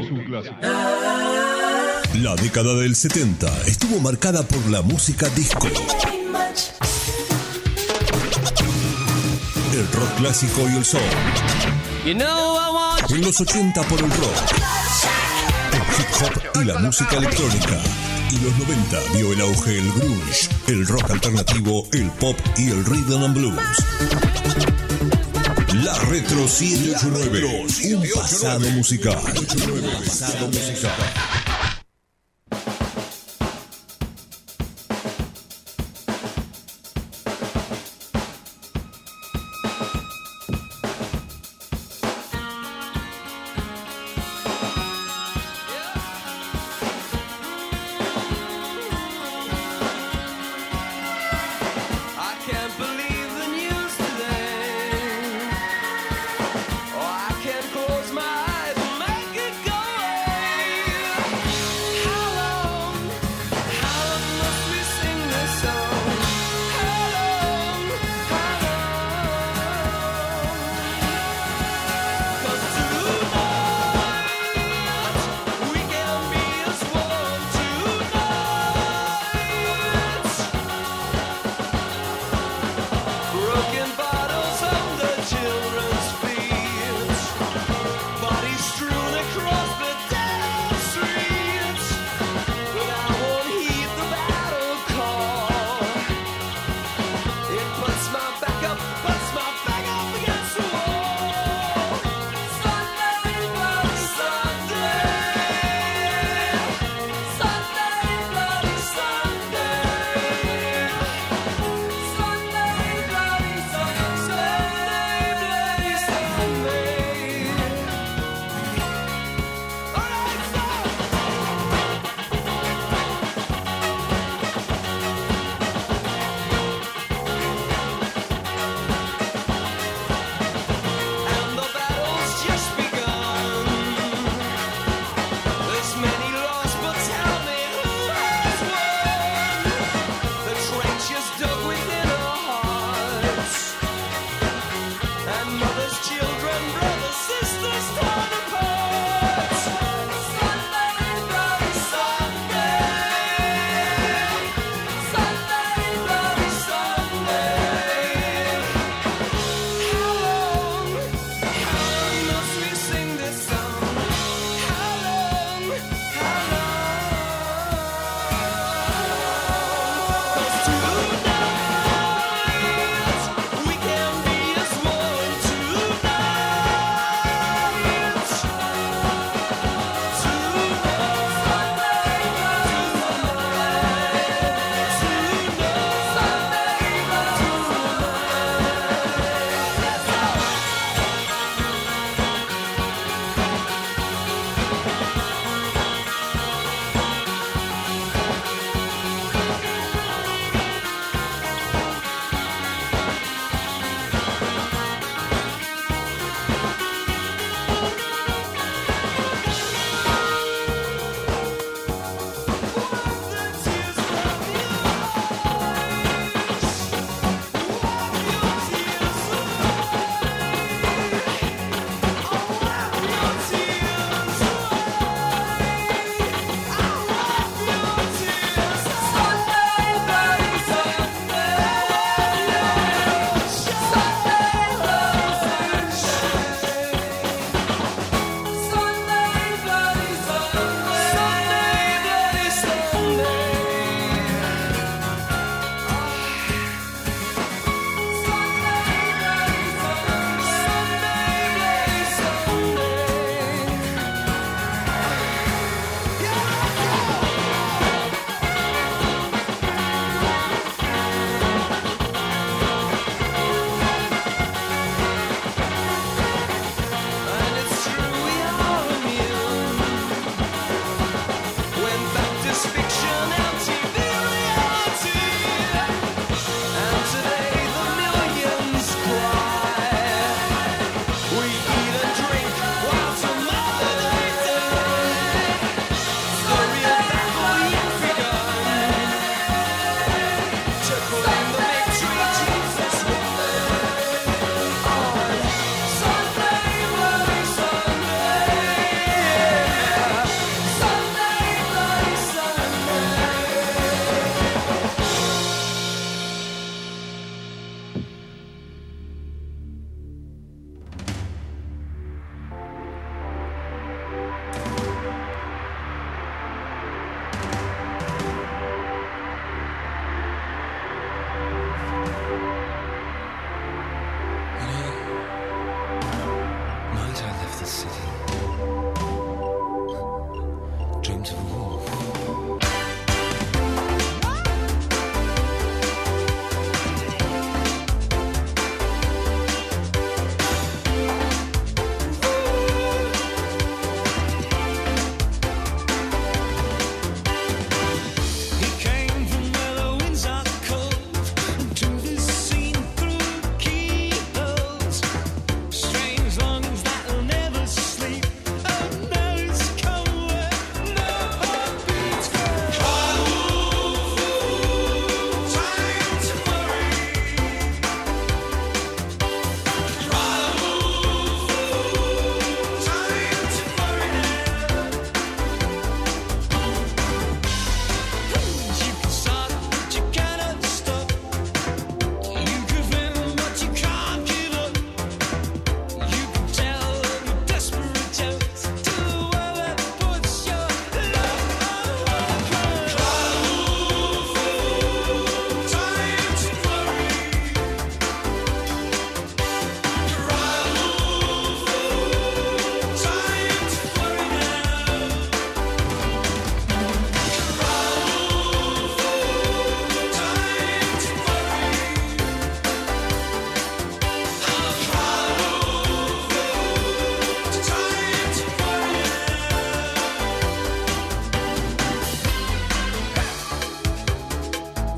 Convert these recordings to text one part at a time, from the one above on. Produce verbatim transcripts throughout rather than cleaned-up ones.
La década del setenta estuvo marcada por la música disco. El rock clásico y el soul. En los ochenta por el rock, el hip hop y la música electrónica. Y los noventa vio el auge del grunge, el rock alternativo, el pop y el rhythm and blues. La Retro siete ocho nueve, un pasado musical. Un pasado musical.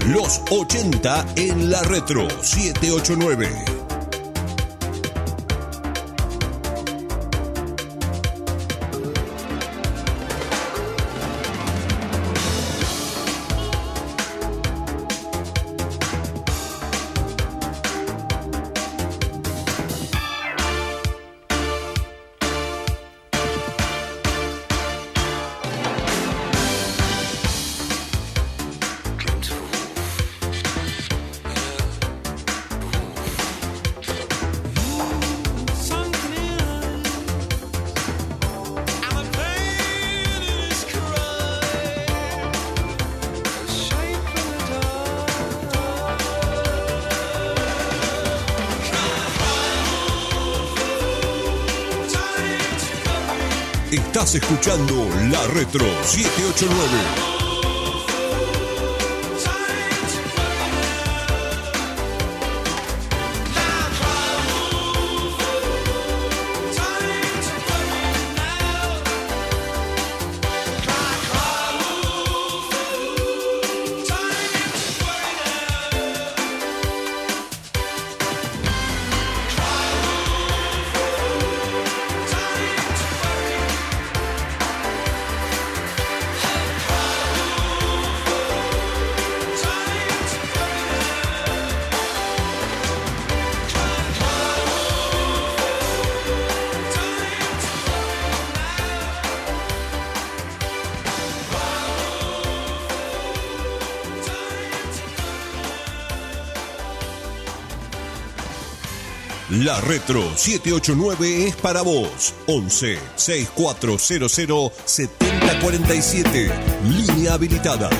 Los ochenta en la Retro siete ocho nueve. Estás escuchando la Retro siete ocho nueve. La Retro siete ocho nueve es para vos. once, sesenta y cuatro cero cero, setenta cuarenta y siete. Línea habilitada.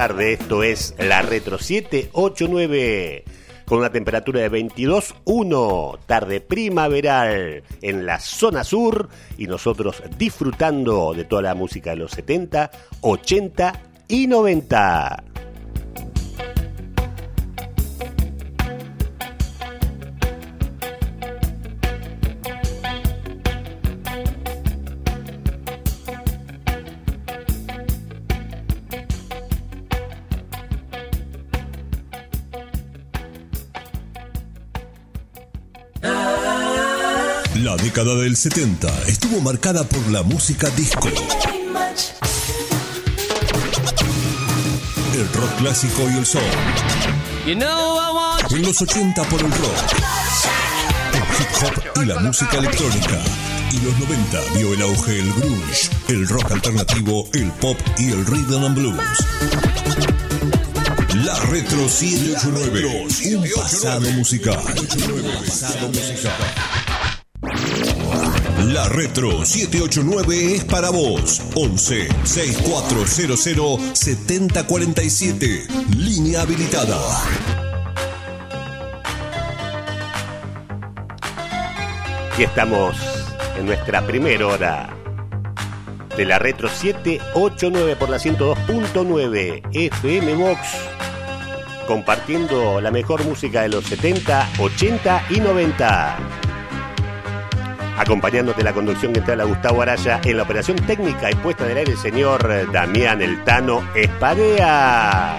tarde. Esto es la Retro siete ocho nueve con una temperatura de veintidós punto uno, tarde primaveral en la zona sur y nosotros disfrutando de toda la música de los setenta, ochenta y noventa. La década del setenta estuvo marcada por la música disco, el rock clásico y el soul. En los ochenta por el rock, el hip hop y la música electrónica. Y los noventa vio el auge el grunge, el rock alternativo, el pop y el rhythm and blues. La Retro siete ocho nueve, un pasado musical. La Retro siete ocho nueve es para vos. once, sesenta y cuatro cero cero, setenta cuarenta y siete. Línea habilitada. Y estamos en nuestra primera hora de la Retro siete ocho nueve por la ciento dos punto nueve F M Box, compartiendo la mejor música de los setenta, ochenta y noventa. Acompañándote la conducción que entra Gustavo Araya, en la operación técnica y puesta en el aire el señor Damián El Tano Espadea.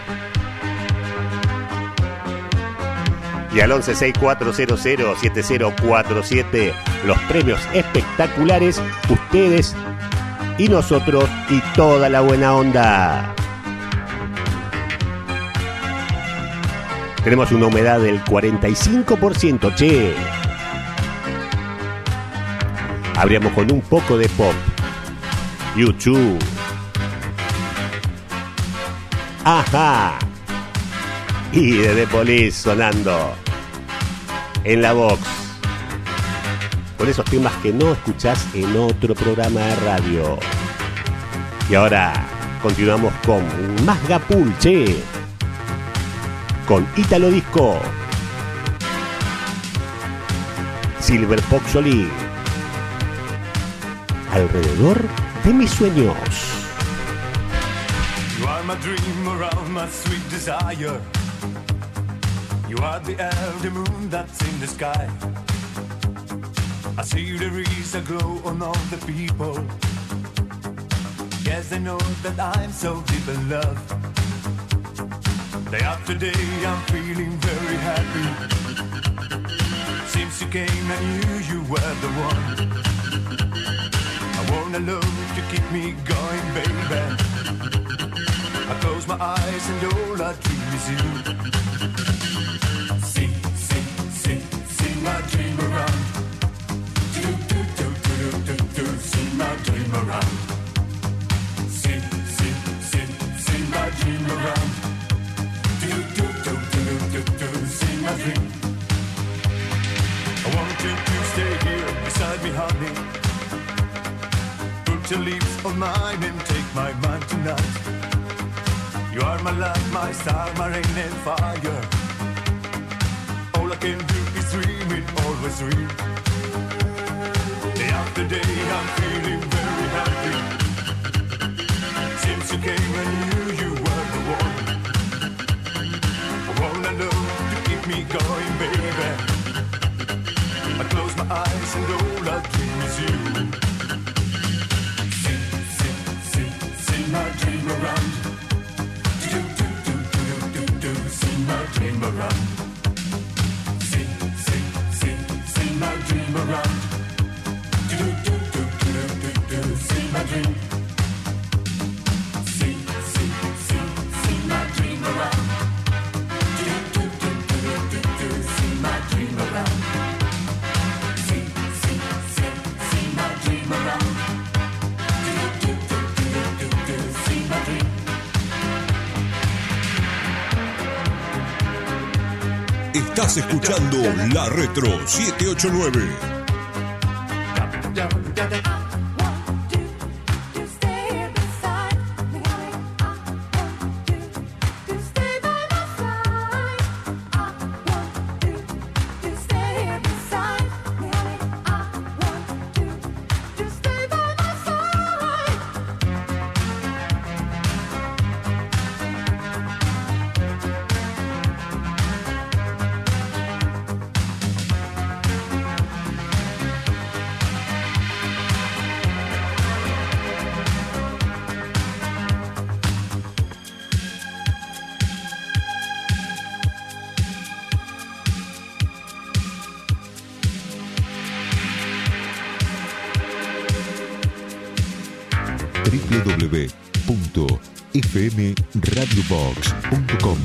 Y al once sesenta y cuatro cero cero siete cero cuatro siete, los premios espectaculares, ustedes y nosotros y toda la buena onda. Tenemos una humedad del cuarenta y cinco por ciento, che. Abríamos con un poco de pop. YouTube. Ajá. Y de The Police sonando en la box. Con esos temas que no escuchás en otro programa de radio. Y ahora continuamos con Masgapul, che. Con Italo Disco. Silver Poxoli. Alrededor de mis sueños. You are my dream around my sweet desire. You are the elder moon that's in the sky. I see there is a glow on all the people. Yes, I know that I'm so deep in love. Day after day I'm feeling very happy. Since you came I knew you were the one. I wanna love to keep me going, baby. I close my eyes and all I dream is you. See, see, see, see my dream around. Do, do, do, do, do, do, do, see my dream around. See, see, see, see my dream around. Do, do, do, do, do, do, do, see my dream. I want you to stay here beside me, honey. Put your lips on mine and take my mind tonight. You are my light, my star, my rain and fire. All I can do is dream it, always dream. Day after day I'm feeling very happy. Since you came I knew you were the one. I wanna love to keep me going, baby. I close my eyes and all I dream is you. See, see, see, see my dream around. Do, do, do, do, do, do, do, see my dream around. See, see, see, see my dream around. Do, do, do, do, do, do, see my dream. See, see, see, see my dream around. Do, do, do, do, do, do, see my dream around. See, see, see, see my dream around. Do, do, do, do, do, do, see my dream. Estás escuchando La Retro siete ocho nueve. I want you to stay beside me. I want you w w w punto f m radio box punto com.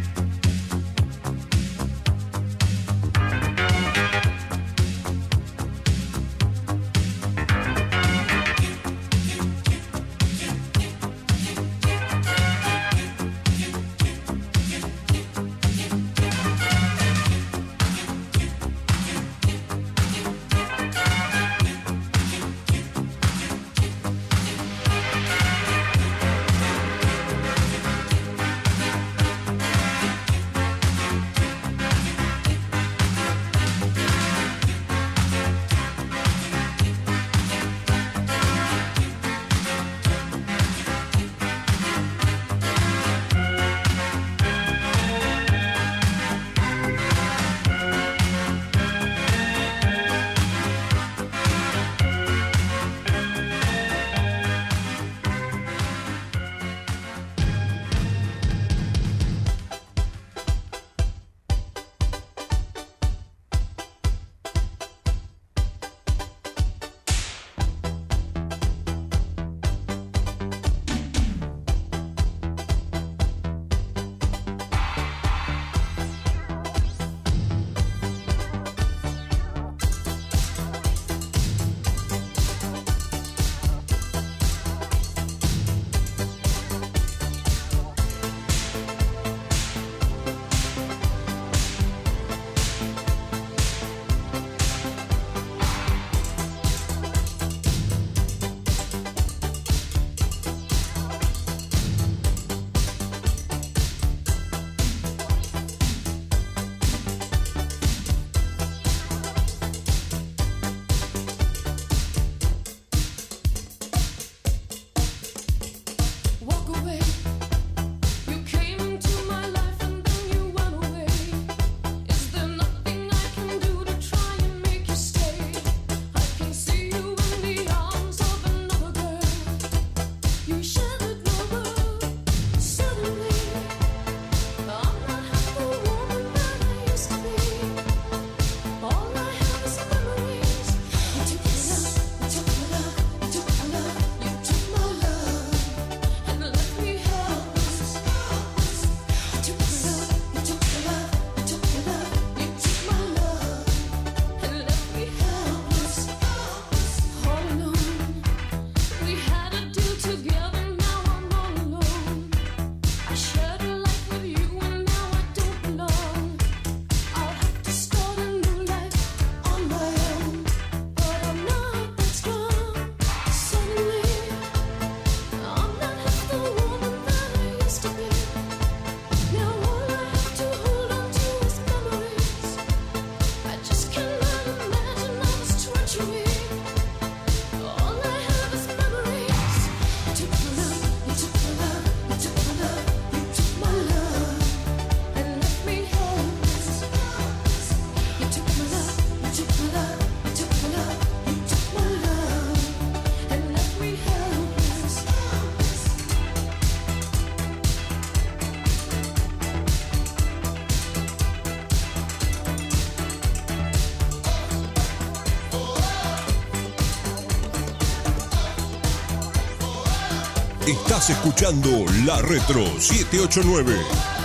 Estás escuchando La Retro siete ocho nueve.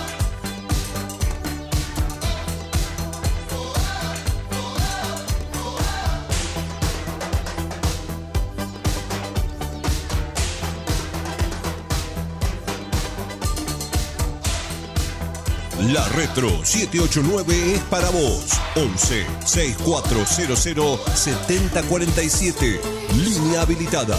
La Retro siete ocho nueve es para vos. once, sesenta y cuatro cero cero, setenta cuarenta y siete. Línea habilitada.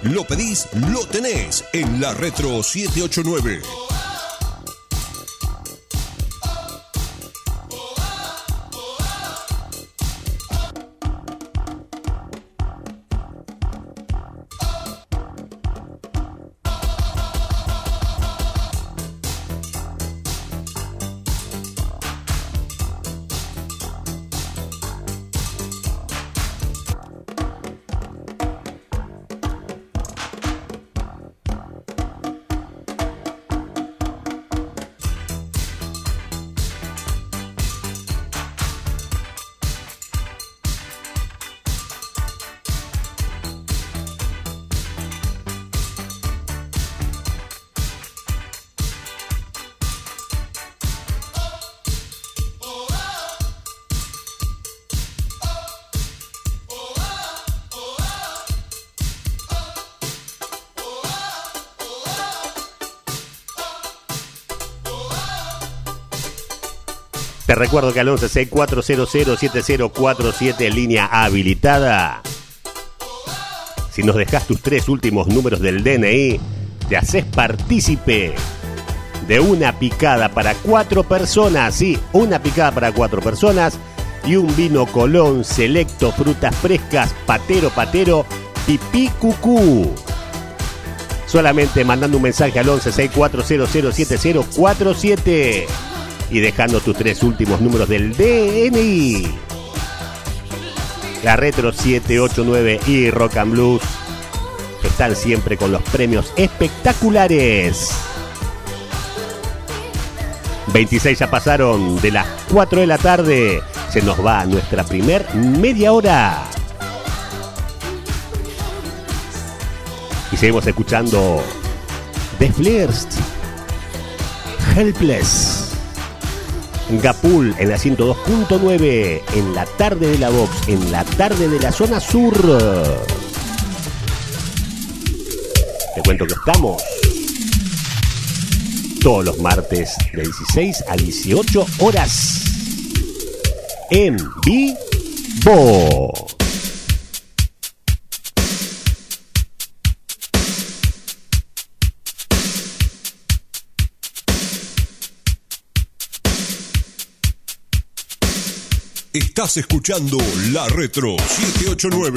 Lo pedís, lo tenés en la Retro siete ocho nueve. Te recuerdo que al once seis cuatro cero cero siete cero cuatro siete, línea habilitada. Si nos dejas tus tres últimos números del D N I, te haces partícipe de una picada para cuatro personas. Sí, una picada para cuatro personas y un vino Colón selecto, frutas frescas, patero, patero, pipí, cucú. Solamente mandando un mensaje al once seis cuatro cero cero siete cero cuatro siete y dejando tus tres últimos números del D N I. La Retro siete ocho nueve y Rock and Blues están siempre con los premios espectaculares. veintiséis ya pasaron de las cuatro de la tarde. Se nos va nuestra primer media hora. Y seguimos escuchando The Flirs, Helpless. Gapul en la ciento dos punto nueve, en la tarde de la Vox, en la tarde de la zona sur. Te cuento que estamos todos los martes de dieciséis a dieciocho horas en vivo. Estás escuchando la Retro siete ocho nueve.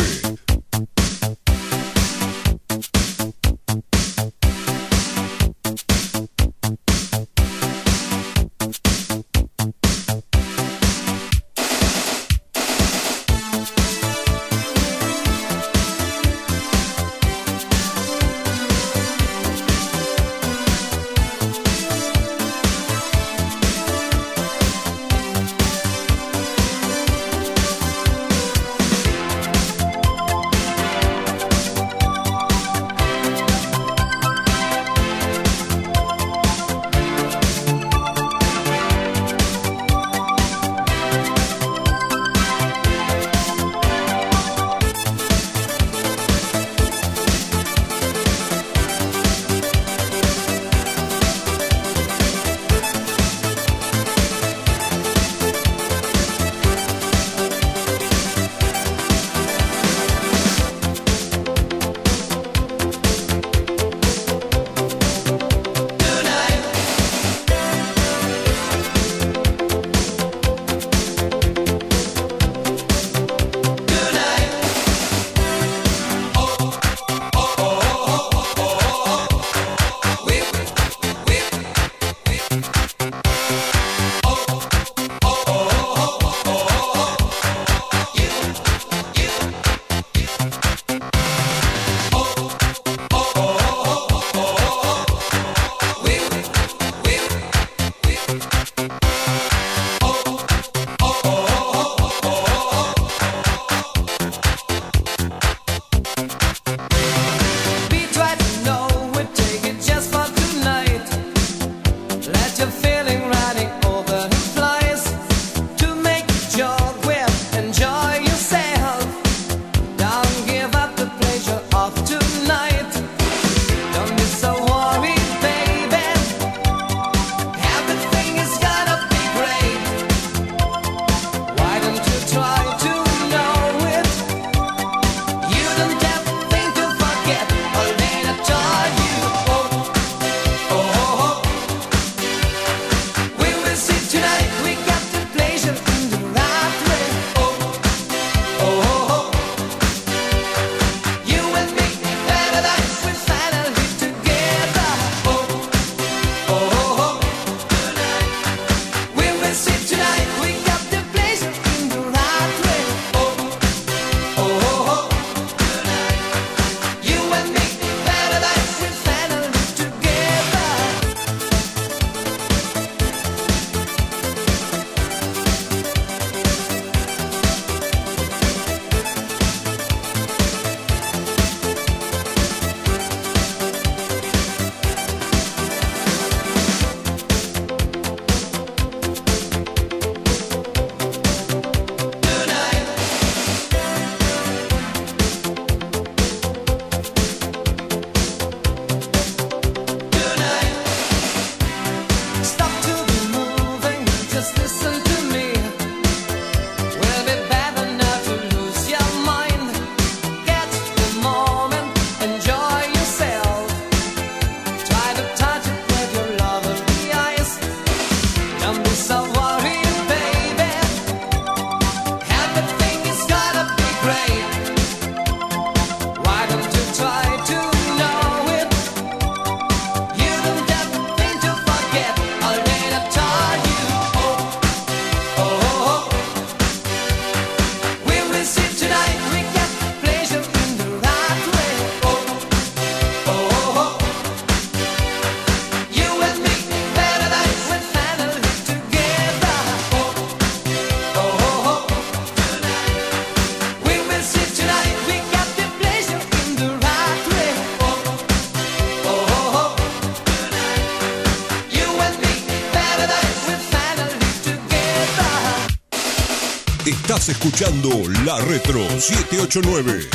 Estás escuchando La Retro siete ocho nueve.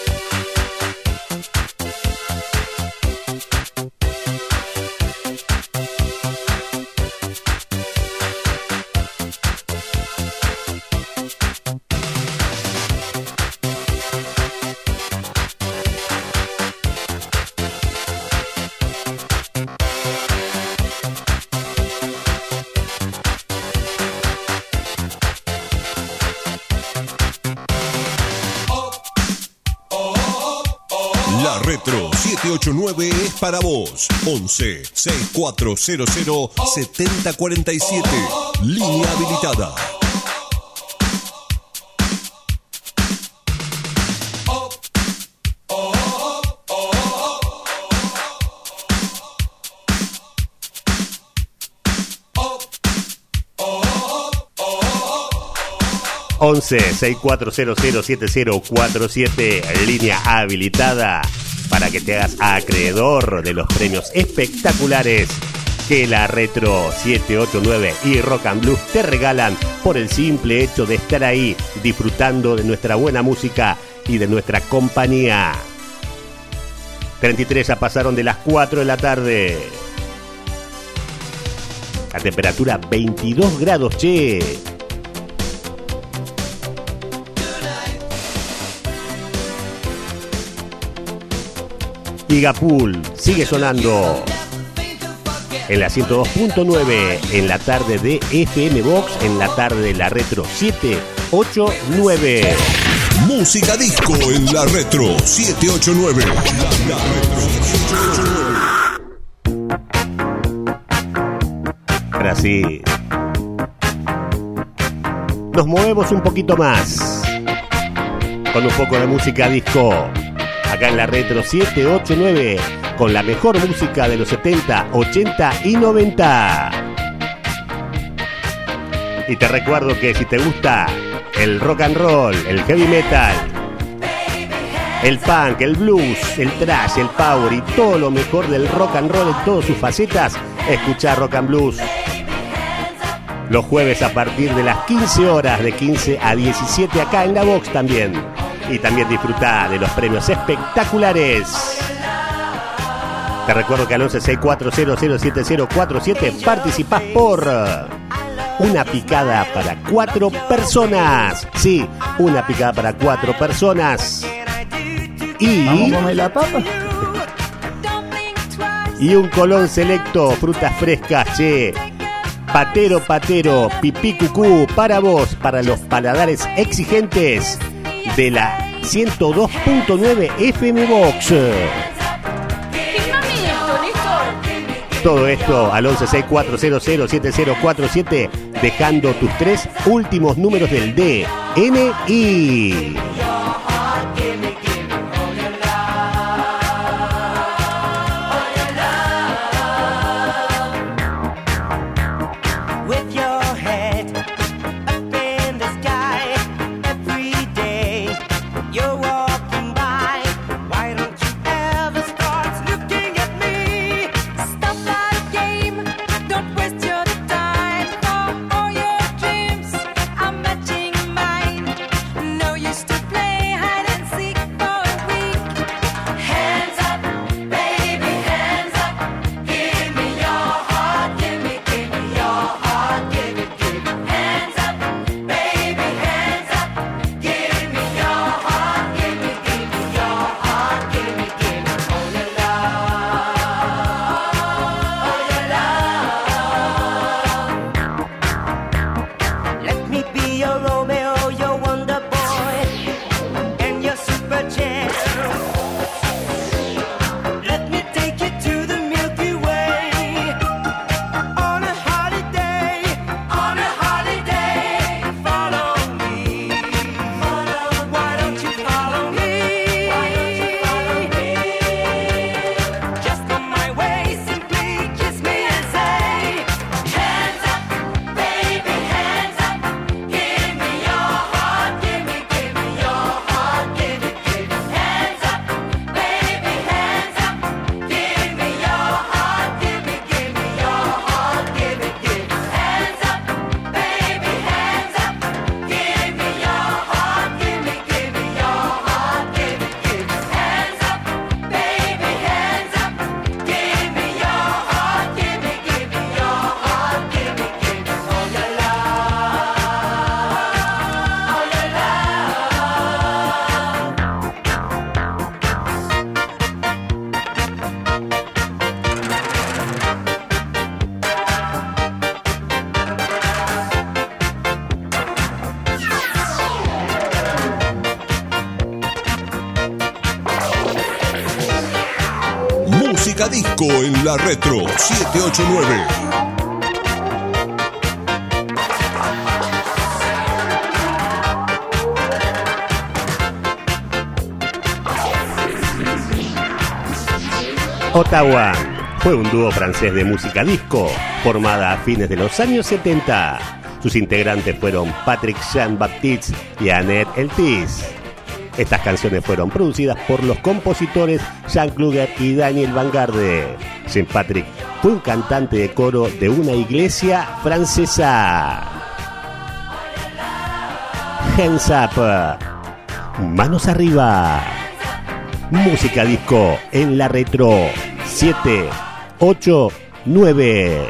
La Retro siete ocho nueve es para vos. once, sesenta y cuatro cero cero, setenta cuarenta y siete. Línea habilitada. once, sesenta y cuatro cero cero, setenta cuarenta y siete, línea habilitada para que te hagas acreedor de los premios espectaculares que la Retro siete ocho nueve y Rock and Blues te regalan por el simple hecho de estar ahí disfrutando de nuestra buena música y de nuestra compañía. treinta y tres ya pasaron de las cuatro de la tarde. La temperatura veintidós grados, che. Igapul sigue sonando en la ciento dos punto nueve en la tarde de F M Box, en la tarde de la Retro siete ocho nueve. Música disco en la Retro siete ocho nueve. La, la Retro siete ocho nueve. Ahora sí, nos movemos un poquito más con un poco de música disco. Acá en la Retro siete ocho nueve, con la mejor música de los setenta, ochenta y noventa. Y te recuerdo que si te gusta el rock and roll, el heavy metal, el punk, el blues, el thrash, el power y todo lo mejor del rock and roll en todas sus facetas, escuchá Rock and Blues. Los jueves a partir de las quince horas, de quince a diecisiete acá en la Box también. Y también disfrutá de los premios espectaculares. Te recuerdo que al once, sesenta y cuatro cero cero, setenta cuarenta y siete participás por una picada para cuatro personas. Sí, una picada para cuatro personas. Y ¿Vamos a comer la papa? Y un Colón Selecto, frutas frescas, che. Patero, patero, pipí cucú, para vos, para los paladares exigentes de la ciento dos punto nueve F M Box. Todo esto al once, sesenta y cuatro cero cero, setenta cuarenta y siete, dejando tus tres últimos números del D N I. Used to play Música disco en la Retro siete ocho nueve. Ottawa fue un dúo francés de música disco formada a fines de los años setenta. Sus integrantes fueron Patrick Jean-Baptiste y Annette Eltis. Estas canciones fueron producidas por los compositores Jean Kluger y Daniel Vanguarde. Jean-Patrick fue un cantante de coro de una iglesia francesa. Hands up, manos arriba. Música disco en la Retro siete ocho nueve.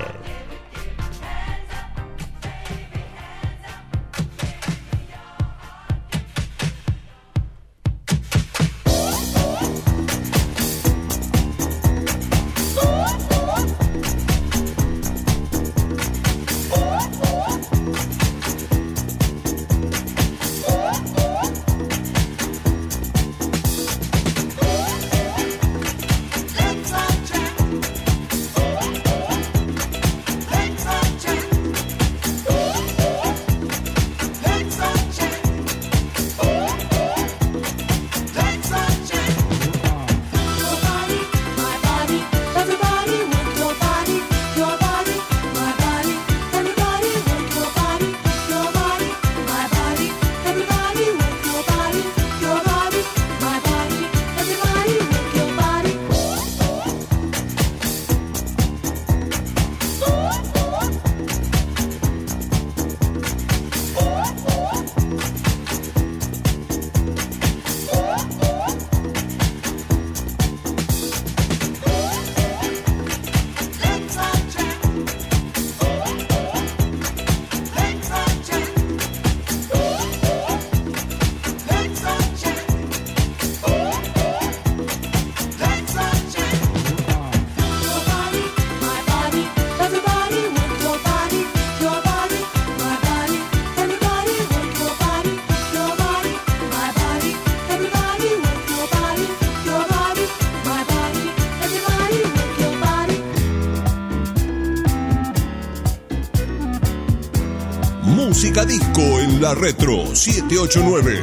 Música disco en la Retro siete ocho nueve.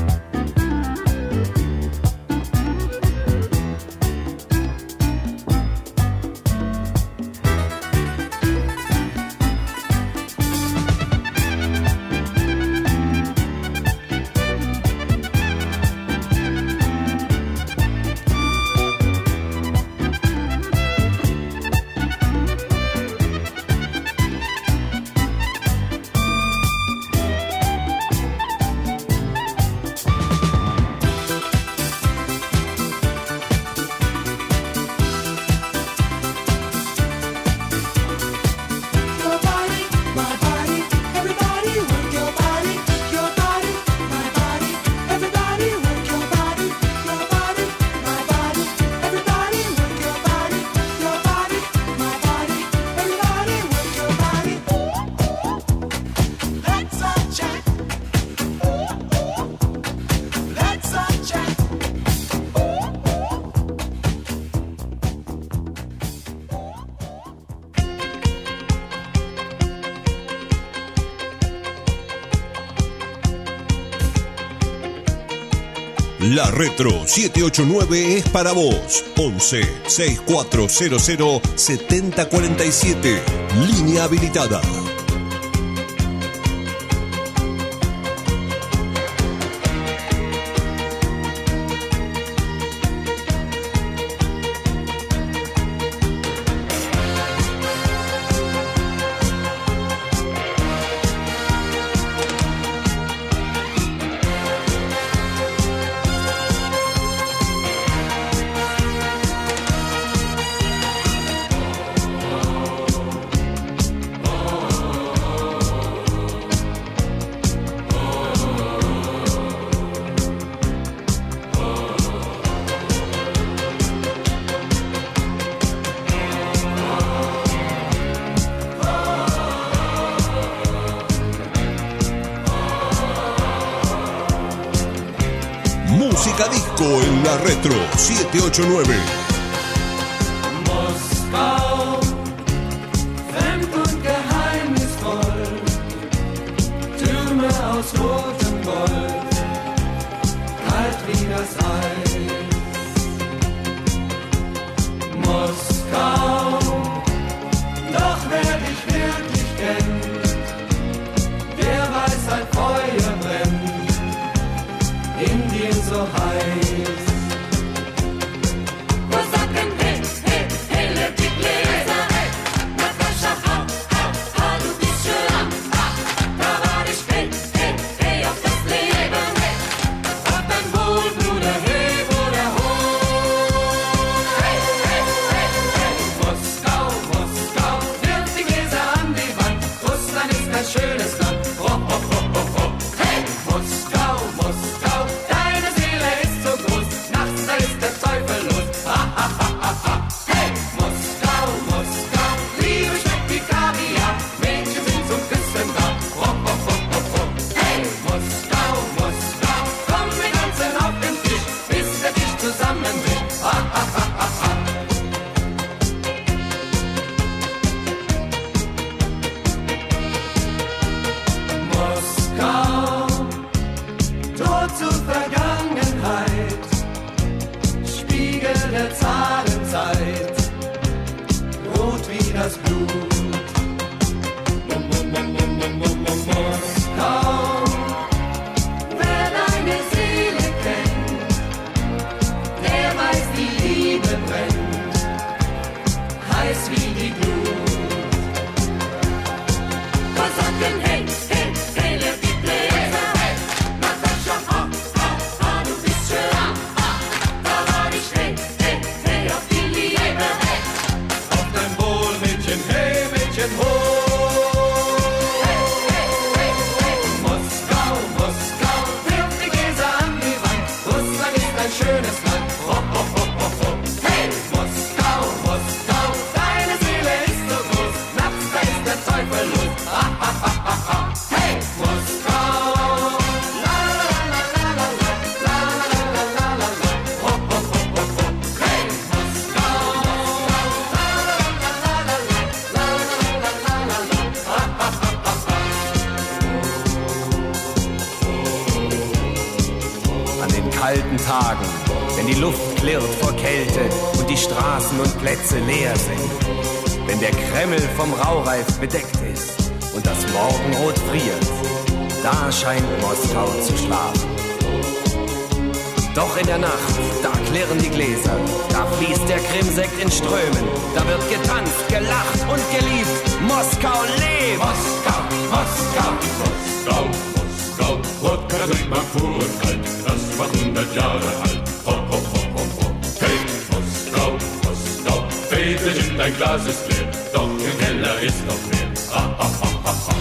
La Retro siete ocho nueve es para vos. once, sesenta y cuatro cero cero, setenta cuarenta y siete. Línea habilitada. Música disco en la Retro siete ocho nueve. aus rotem Gold, kalt wie das Eis. Moskau, doch wer dich wirklich kennt, der weiß, ein Feuer brennt, Indien so heiß. Kosaken, hey, hey, hey, löp die Gläser, hey, Natascha, hau, hau, hau, du bist schön, ha, da war ich, hey, hey, hey, auf das Leben, hey, auf dein Wohl, Bruder, hey, Bruder, ho, hey, hey, hey, hey, Moskau, Moskau, wirf die Gläser an die Wand, Russland ist ein schönes Land, ho, ho, ho, ho, ho, hey, Moskau, Moskau, deine Seele ist so groß, nachts da ist der Teufel los, ha, ha, ha, ha, ha, hey, Moskau, Moskau, Liebe schmeckt wie Kaviar, Mädchen sind zum Küssen da, ho, ho, ho, ho, ho, hey, Moskau, Moskau, komm, wir tanzen auf dem Tisch, bis der Tisch zusammenbricht, ha, ha, ha, ha, ha. Moskau, Tod zur Vergangenheit, Spiegel der Zahlenzeit, rot wie das Blut. Moskau, wer deine Seele kennt, der weiß, die Liebe brennt, heiß wie die Glut. Kosaken, hey, hey, hey, löp die Gläser, hey, Natascha, ha, ha, ha, du bist schön, ha, ha, da war ich, hey, hey, hey, auf die Liebe, hey, Auf dein Wohl, Mädchen, hey, Mädchen, ho! hey, hey, hey, hey, Moskau, Moskau, wirf die Gläser an die Wand, Russland ist ein schönes Land, ho, ho, ho, ho, ho. hey, Moskau, Moskau, deine Seele ist so groß, nachts da ist der Teufel los, ha, ha, ha, ha, ha. hey, Moskau, la, la, la, la, la, la, la, la, la, la, la, la, ho, ho, ho, ho, ho. hey, Moskau, la, la, la, la, la, la, la, la, la, la, la, ha, ha, ha, ha, ha. An den kalten Tagen, wenn die Luft klirrt vor Kälte und die Straßen und Plätze leer sind, wenn der Kreml vom Raureif bedeckt ist und das Morgenrot friert, da scheint Moskau zu schlafen. Doch in der Nacht, da klirren die Gläser, da fließt der Krimsekt in Strömen, da wird getanzt, gelacht und geliebt. Moskau lebt! Moskau, Moskau, Moskau, Moskau. Wodka trinkt man pur und kalt, das war hundert Jahre alt. Ho, ho, ho, ho, ho. Hey, Moskau, Moskau, Väterchen, dein Glas ist leer, doch im Keller ist noch mehr. Ha, ha, ha, ha, ha.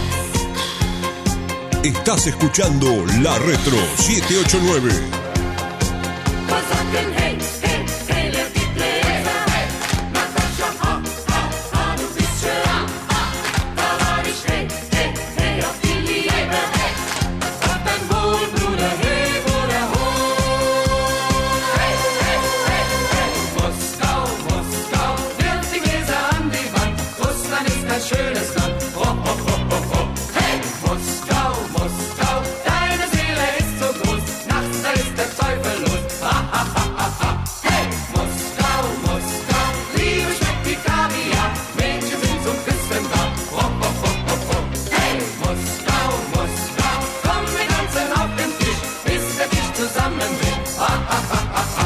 Estás escuchando La Retro siete ocho nueve. Kosaken, hey, hey, hey, löp die Gläser, hey, Natascha, ha, ha, ha, du bist schön, ha, ha, da war ich, hey, hey, hey, auf die Liebe, hey, auf dein Wohl, Bruder, hey, Bruder, ho, hey, hey, hey, hey, Moskau, Moskau, wirf die Gläser an die Wand, Russland ist ein schönes Land, ho, ho, ho, ho, ho. hey, Moskau, Moskau, deine Seele ist so groß, nachts da ist der Teufel los, ha, ha, ha, ha, ha. hey, Moskau, Moskau, Liebe schmeckt wie Kaviar, Mädchen sind zum Küssen da, ho, ho, ho, ho, ho. hey, Moskau, Moskau, komm, wir tanzen auf dem Tisch, bis der Tisch zusammenbricht, ha, ha, ha, ha, ha.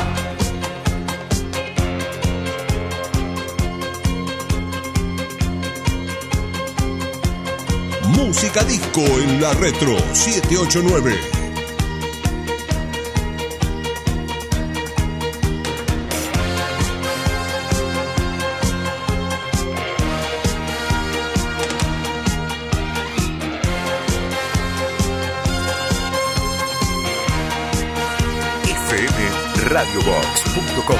Música disco en La Retro siete ocho nueve. f m radio box punto com.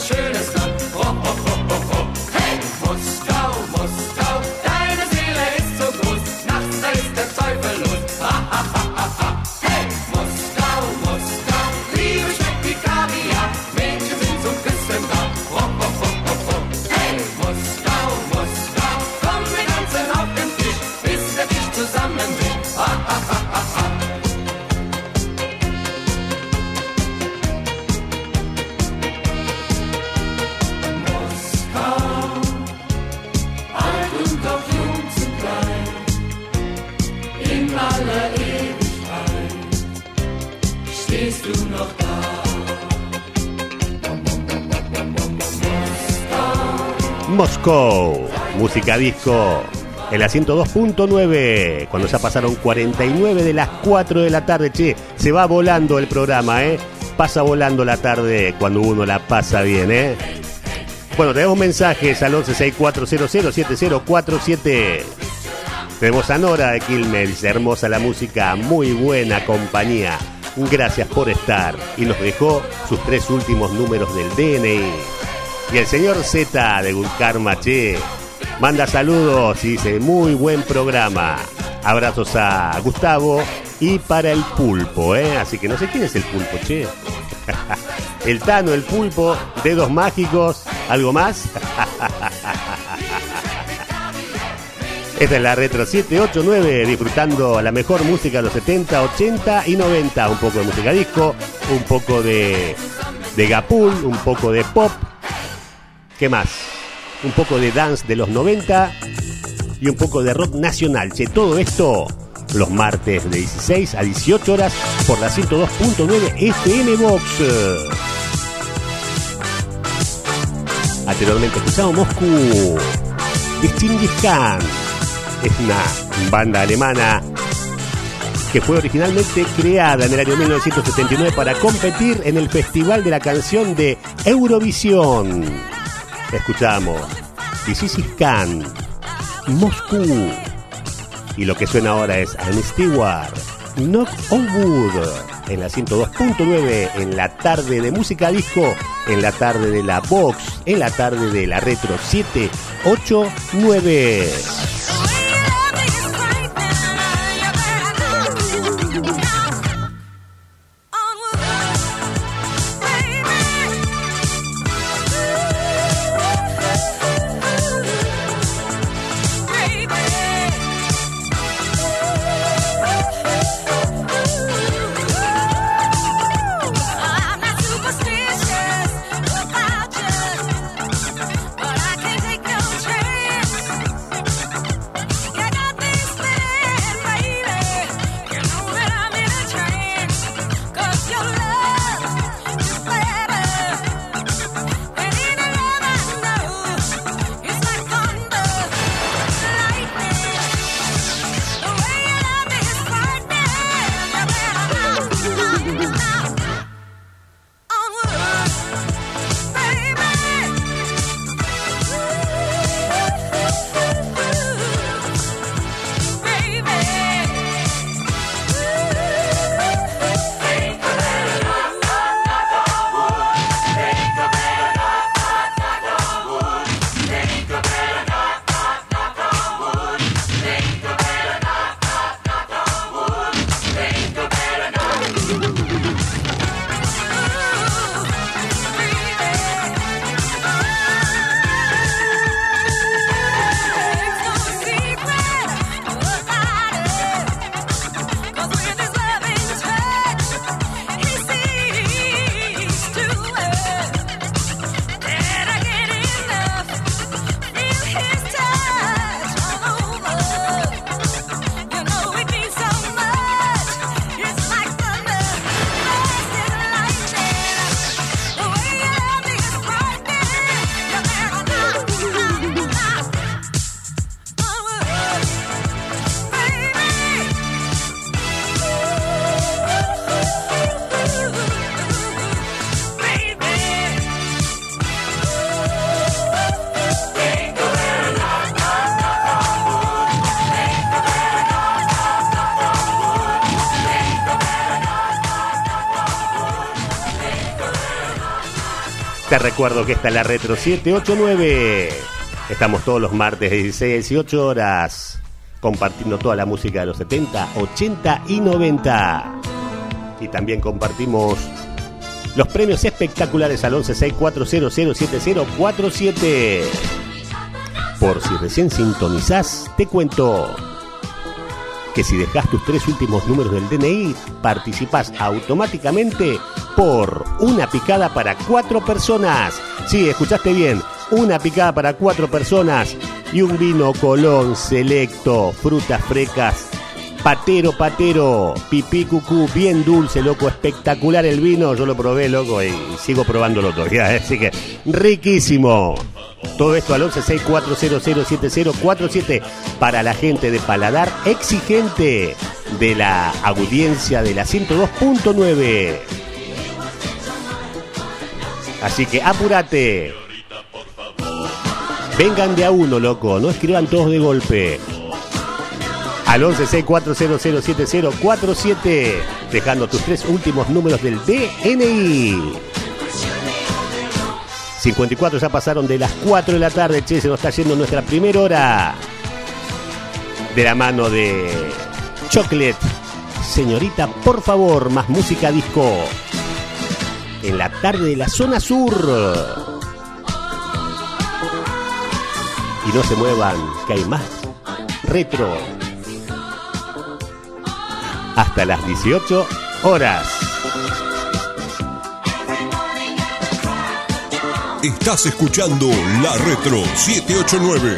schönes Land. Oh, oh, oh, oh, oh. Hey, Moskau, Moskau, deine Seele ist so groß, nachts da ist der Teufel los. Ha, ha, ha, ha, ha. Hey, Moskau, Moskau, Liebe schmeckt wie Kaviar, Mädchen sind zum Küssen da. Oh, oh, oh, oh, oh. Hey, Moskau, Moskau, komm, wir tanzen auf dem Tisch, bis der Tisch zusammenbricht. Ha, ha, ha, ha, ha. Stehst du noch da? Moscow, música disco en la ciento dos punto nueve, cuando ya pasaron cuarenta y nueve de las cuatro de la tarde. Che, se va volando el programa, ¿eh? Pasa volando la tarde cuando uno la pasa bien, ¿eh? Bueno, tenemos mensajes al once sesenta y cuatro cero cero siete cero cuatro siete. Tenemos a Nora de Quilmes, dice: hermosa la música, muy buena compañía. Gracias por estar. Y nos dejó sus tres últimos números del D N I. Y el señor Z de Gulkarma, che, manda saludos y dice: muy buen programa. Abrazos a Gustavo y para el Pulpo, ¿eh? Así que no sé quién es el Pulpo, che. El Tano, el Pulpo, dedos mágicos, ¿algo más? Esta es la Retro siete ocho nueve, disfrutando la mejor música de los setenta, ochenta y noventa. Un poco de música disco, un poco de, de gapul, un poco de pop. ¿Qué más? Un poco de dance de los noventa y un poco de rock nacional. Che, todo esto los martes de dieciséis a dieciocho horas por la ciento dos punto nueve F M Box. Anteriormente escuchamos Moscú de Genghis Khan. Es una banda alemana que fue originalmente creada en el año mil novecientos setenta y nueve para competir en el Festival de la Canción de Eurovisión. Escuchamos Genghis Khan, Moscú. Y lo que suena ahora es Anne Stewart, Knock on Wood, en la ciento dos punto nueve, en la tarde de música disco, en la tarde de la Box, en la tarde de la Retro siete ocho nueve. Te recuerdo que esta es la Retro siete ocho nueve. Estamos todos los martes de dieciséis a dieciocho horas compartiendo toda la música de los setenta, ochenta y noventa. Y también compartimos los premios espectaculares al once seis cuatro cero cero siete cero cuatro siete. Por si recién sintonizás, te cuento que si dejás tus tres últimos números del D N I, participás automáticamente por una picada para cuatro personas. Sí, escuchaste bien, una picada para cuatro personas y un vino Colón selecto, frutas frescas, patero, patero, pipí, cucú, bien dulce, loco, espectacular el vino. Yo lo probé, loco, y sigo probándolo todavía, así que riquísimo. Todo esto al once seis cuatro cero cero siete cero cuatro siete para la gente de paladar exigente de la audiencia de la ciento dos punto nueve. Así que apúrate. Vengan de a uno, loco, no escriban todos de golpe. Al once seis cuatro cero cero siete cero cuatro siete, dejando tus tres últimos números del D N I. cincuenta y cuatro ya pasaron de las cuatro de la tarde, che, se nos está yendo nuestra primera hora. De la mano de Chocolate. Señorita, por favor, más música disco. En la tarde de la zona sur. Y no se muevan, que hay más retro. Hasta las dieciocho horas. Estás escuchando La Retro siete ocho nueve.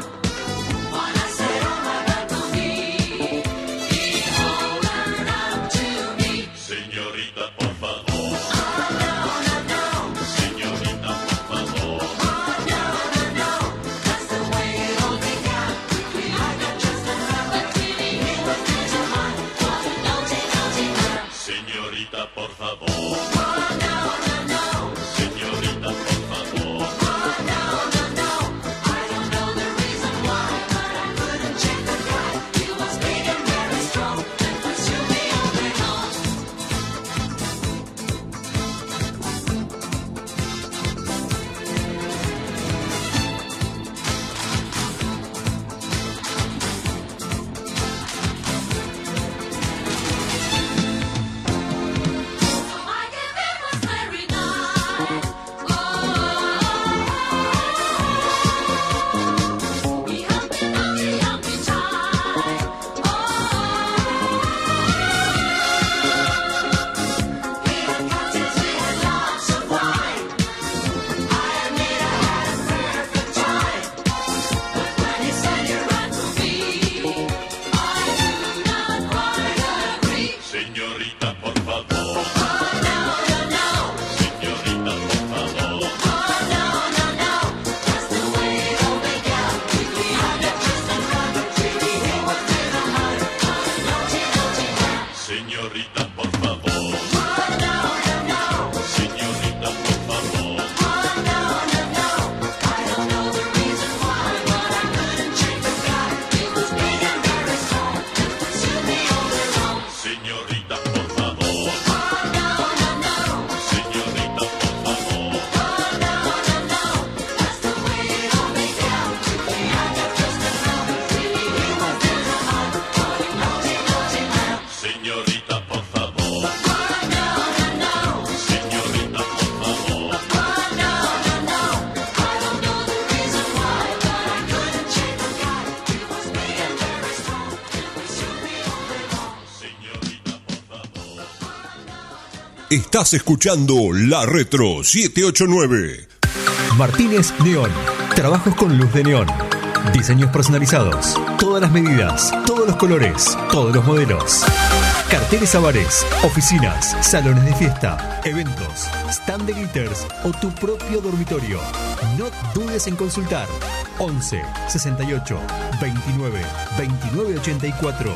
Estás escuchando La Retro siete ocho nueve. Martínez Neón. Trabajos con luz de neón. Diseños personalizados. Todas las medidas, todos los colores, todos los modelos. Carteles a bares, oficinas, salones de fiesta, eventos, stand de glitters o tu propio dormitorio. No dudes en consultar. once sesenta y ocho veintinueve veintinueve ochenta y cuatro.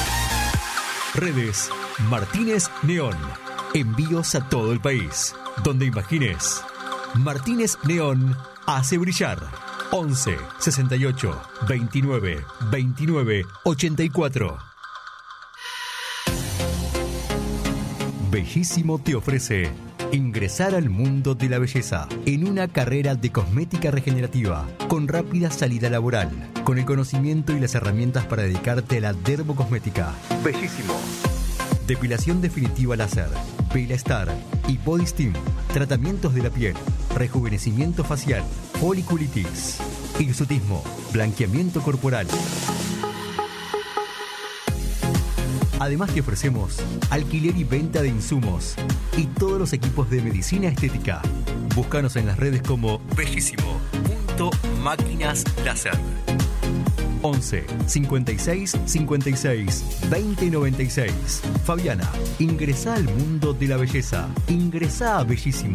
Redes Martínez Neón. Envíos a todo el país. Donde imagines. Martínez Neón hace brillar. once sesenta y ocho veintinueve veintinueve ochenta y cuatro. Bellísimo te ofrece Ingresar al mundo de la belleza en una carrera de cosmética regenerativa con rápida salida laboral, con el conocimiento y las herramientas para dedicarte a la dermocosmética. Bellísimo. Depilación definitiva láser, Pelastar y Body Steam, tratamientos de la piel, rejuvenecimiento facial, foliculitis, hirsutismo, blanqueamiento corporal. Además te ofrecemos alquiler y venta de insumos y todos los equipos de medicina estética. Búscanos en las redes como bellísimo.máquinas láser. once cincuenta y seis cincuenta y seis veinte noventa y seis. Fabiana, ingresa al mundo de la belleza. Ingresa a Bellísimo.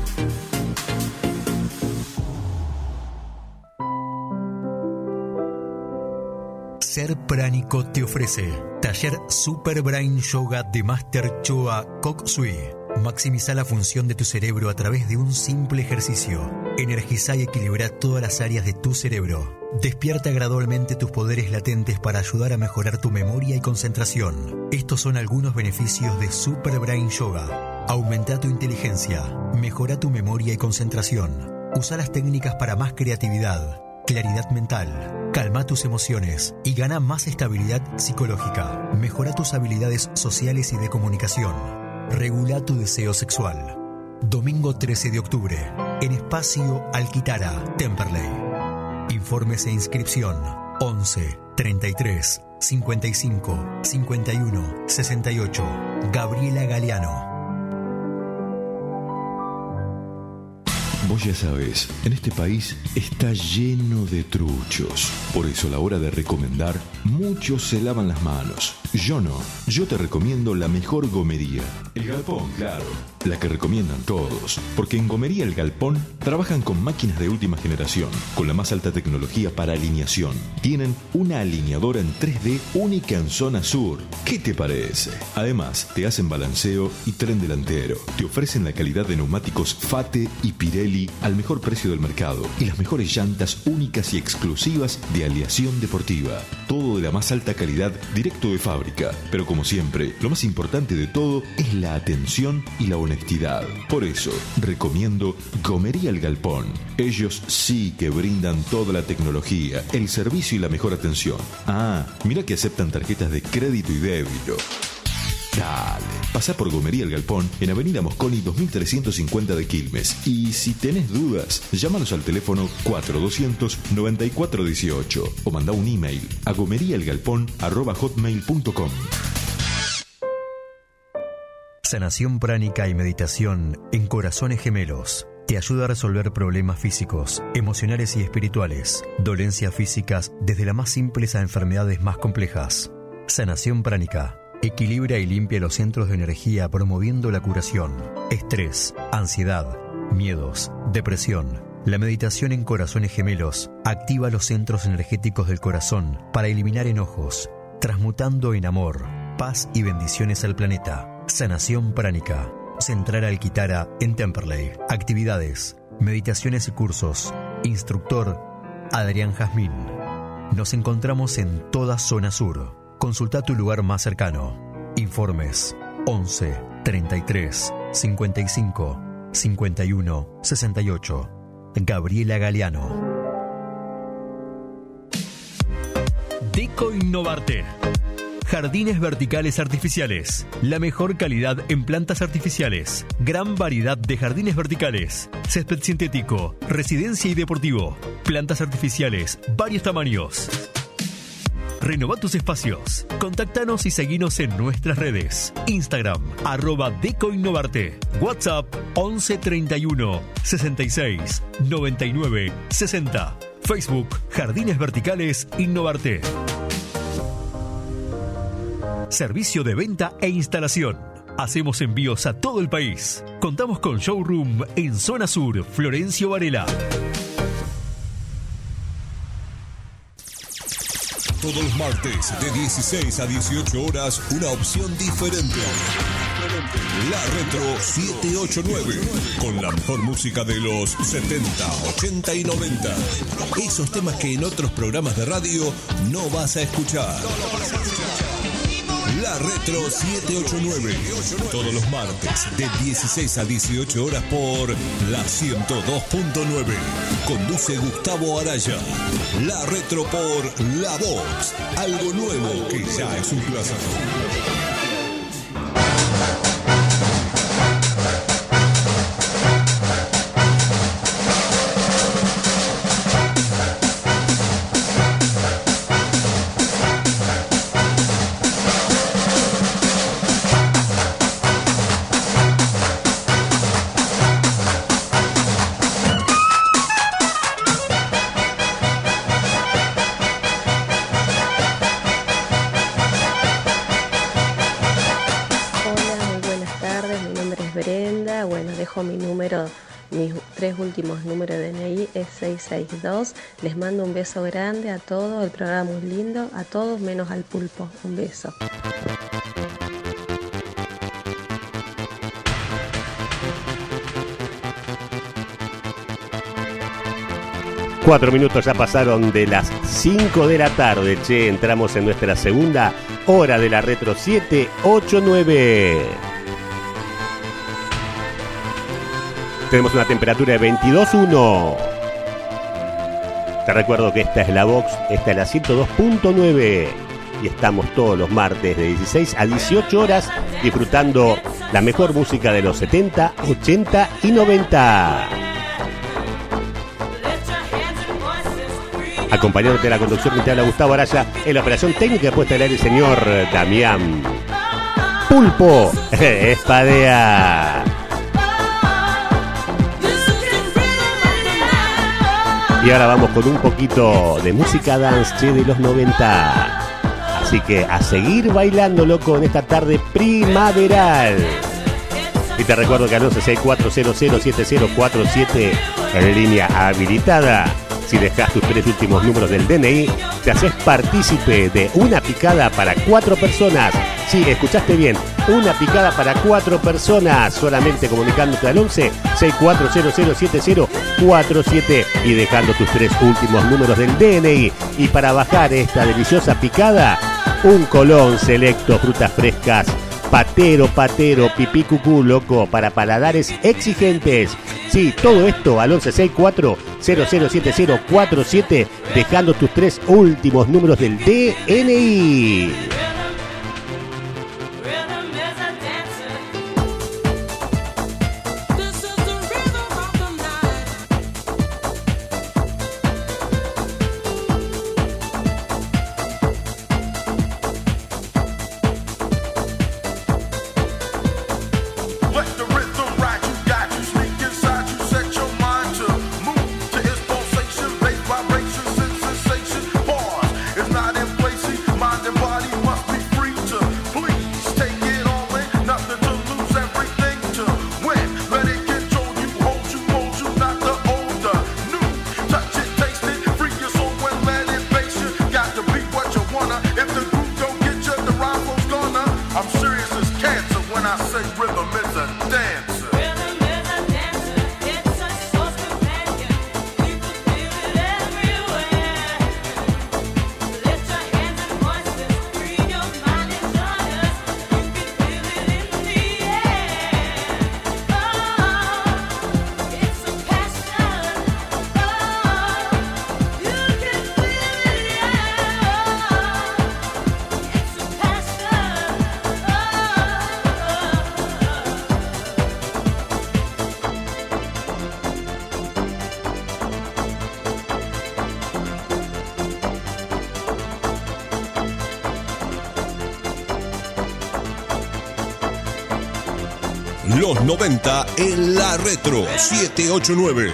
Ser Pránico te ofrece Taller Super Brain Yoga de Master Choa Kok Sui. Maximiza la función de tu cerebro a través de un simple ejercicio. Energiza y equilibra todas las áreas de tu cerebro. Despierta gradualmente tus poderes latentes para ayudar a mejorar tu memoria y concentración. Estos son algunos beneficios de Super Brain Yoga. Aumenta tu inteligencia, mejora tu memoria y concentración. Usa las técnicas para más creatividad, claridad mental, calma tus emociones y gana más estabilidad psicológica. Mejora tus habilidades sociales y de comunicación. Regula tu deseo sexual. Domingo trece de octubre, en Espacio Alquitara, Temperley. Informes e inscripción once treinta y tres cincuenta y cinco cincuenta y uno sesenta y ocho. Gabriela Galeano. Vos ya sabés, en este país está lleno de truchos. Por eso a la hora de recomendar, muchos se lavan las manos. Yo no. Yo te recomiendo la mejor gomería. El Galpón, claro. La que recomiendan todos. Porque en Gomería El Galpón trabajan con máquinas de última generación, con la más alta tecnología para alineación. Tienen una alineadora en tres D única en zona sur. ¿Qué te parece? Además, te hacen balanceo y tren delantero. Te ofrecen la calidad de neumáticos Fate y Pirelli al mejor precio del mercado y las mejores llantas únicas y exclusivas de aleación deportiva. Todo de la más alta calidad directo de fábrica. Pero como siempre, lo más importante de todo es la atención y la honestidad. Por eso, recomiendo Gomería El Galpón. Ellos sí que brindan toda la tecnología, el servicio y la mejor atención. Ah, mira que aceptan tarjetas de crédito y débito. Dale, pasá por Gomería El Galpón en Avenida Mosconi dos mil trescientos cincuenta de Quilmes. Y si tenés dudas, llámanos al teléfono cuatro doscientos noventa y cuatro dieciocho o mandá un email a gomeriaelgalpón arroba hotmail punto com. Sanación pránica y meditación en Corazones Gemelos. Te ayuda a resolver problemas físicos, emocionales y espirituales, dolencias físicas desde las más simples a enfermedades más complejas. Sanación pránica equilibra y limpia los centros de energía promoviendo la curación, estrés, ansiedad, miedos, depresión. La meditación en Corazones Gemelos activa los centros energéticos del corazón para eliminar enojos, transmutando en amor, paz y bendiciones al planeta. Sanación pránica. Central Alquitara en Temperley. Actividades, meditaciones y cursos. Instructor Adrián Jazmín. Nos encontramos en toda zona sur. Consulta tu lugar más cercano. Informes once treinta y tres cincuenta y cinco cincuenta y uno sesenta y ocho. Gabriela Galeano. Deco Innovarte. Jardines verticales artificiales. La mejor calidad en plantas artificiales. Gran variedad de jardines verticales. Césped sintético, residencia y deportivo. Plantas artificiales, varios tamaños. Renova tus espacios. Contáctanos y seguinos en nuestras redes. Instagram, arroba Deco Innovarte. WhatsApp, once treinta y uno sesenta y seis noventa y nueve sesenta. Facebook, Jardines Verticales Innovarte. Servicio de venta e instalación. Hacemos envíos a todo el país. Contamos con showroom en Zona Sur, Florencio Varela. Todos los martes de dieciséis a dieciocho horas, una opción diferente. La Retro setecientos ochenta y nueve, con la mejor música de los setenta, ochenta y noventa. Esos temas que en otros programas de radio no vas a escuchar. La Retro siete ocho nueve. Todos los martes de dieciséis a dieciocho horas por la ciento dos punto nueve. Conduce Gustavo Araya. La Retro por La Vox. Algo nuevo que ya es un clásico. Mi número, mis tres últimos números de D N I es seis seis dos. Les mando un beso grande a todos, el programa muy lindo, a todos menos al pulpo. Un beso. Cuatro minutos ya pasaron de las cinco de la tarde, che, entramos en nuestra segunda hora de la Retro siete ocho nueve. Tenemos una temperatura de veintidós uno. Te recuerdo que esta es la Vox, esta es la ciento dos punto nueve. Y estamos todos los martes de dieciséis a dieciocho horas disfrutando la mejor música de los setenta, ochenta y noventa. Acompañándote de la conducción que te habla Gustavo Araya, en la operación técnica puesta al aire el señor Damián Pulpo Espadea. Y ahora vamos con un poquito de música dance, che, de los noventa. Así que a seguir bailando, loco, en esta tarde primaveral. Y te recuerdo que al once sesenta y cuatro cero cero siete cero cuatro siete en línea habilitada. Si dejas tus tres últimos números del D N I, te haces partícipe de una picada para cuatro personas. Sí, escuchaste bien, una picada para cuatro personas, solamente comunicándote al once sesenta y cuatro cero cero siete cero cuatro siete y dejando tus tres últimos números del D N I. Y para bajar esta deliciosa picada, un Colón Selecto, frutas frescas, patero, patero, pipí cucú, loco, para paladares exigentes. Sí, todo esto al once sesenta y cuatro cero cero siete cero cuatro siete, dejando tus tres últimos números del D N I. Los noventa en la Retro siete ocho nueve.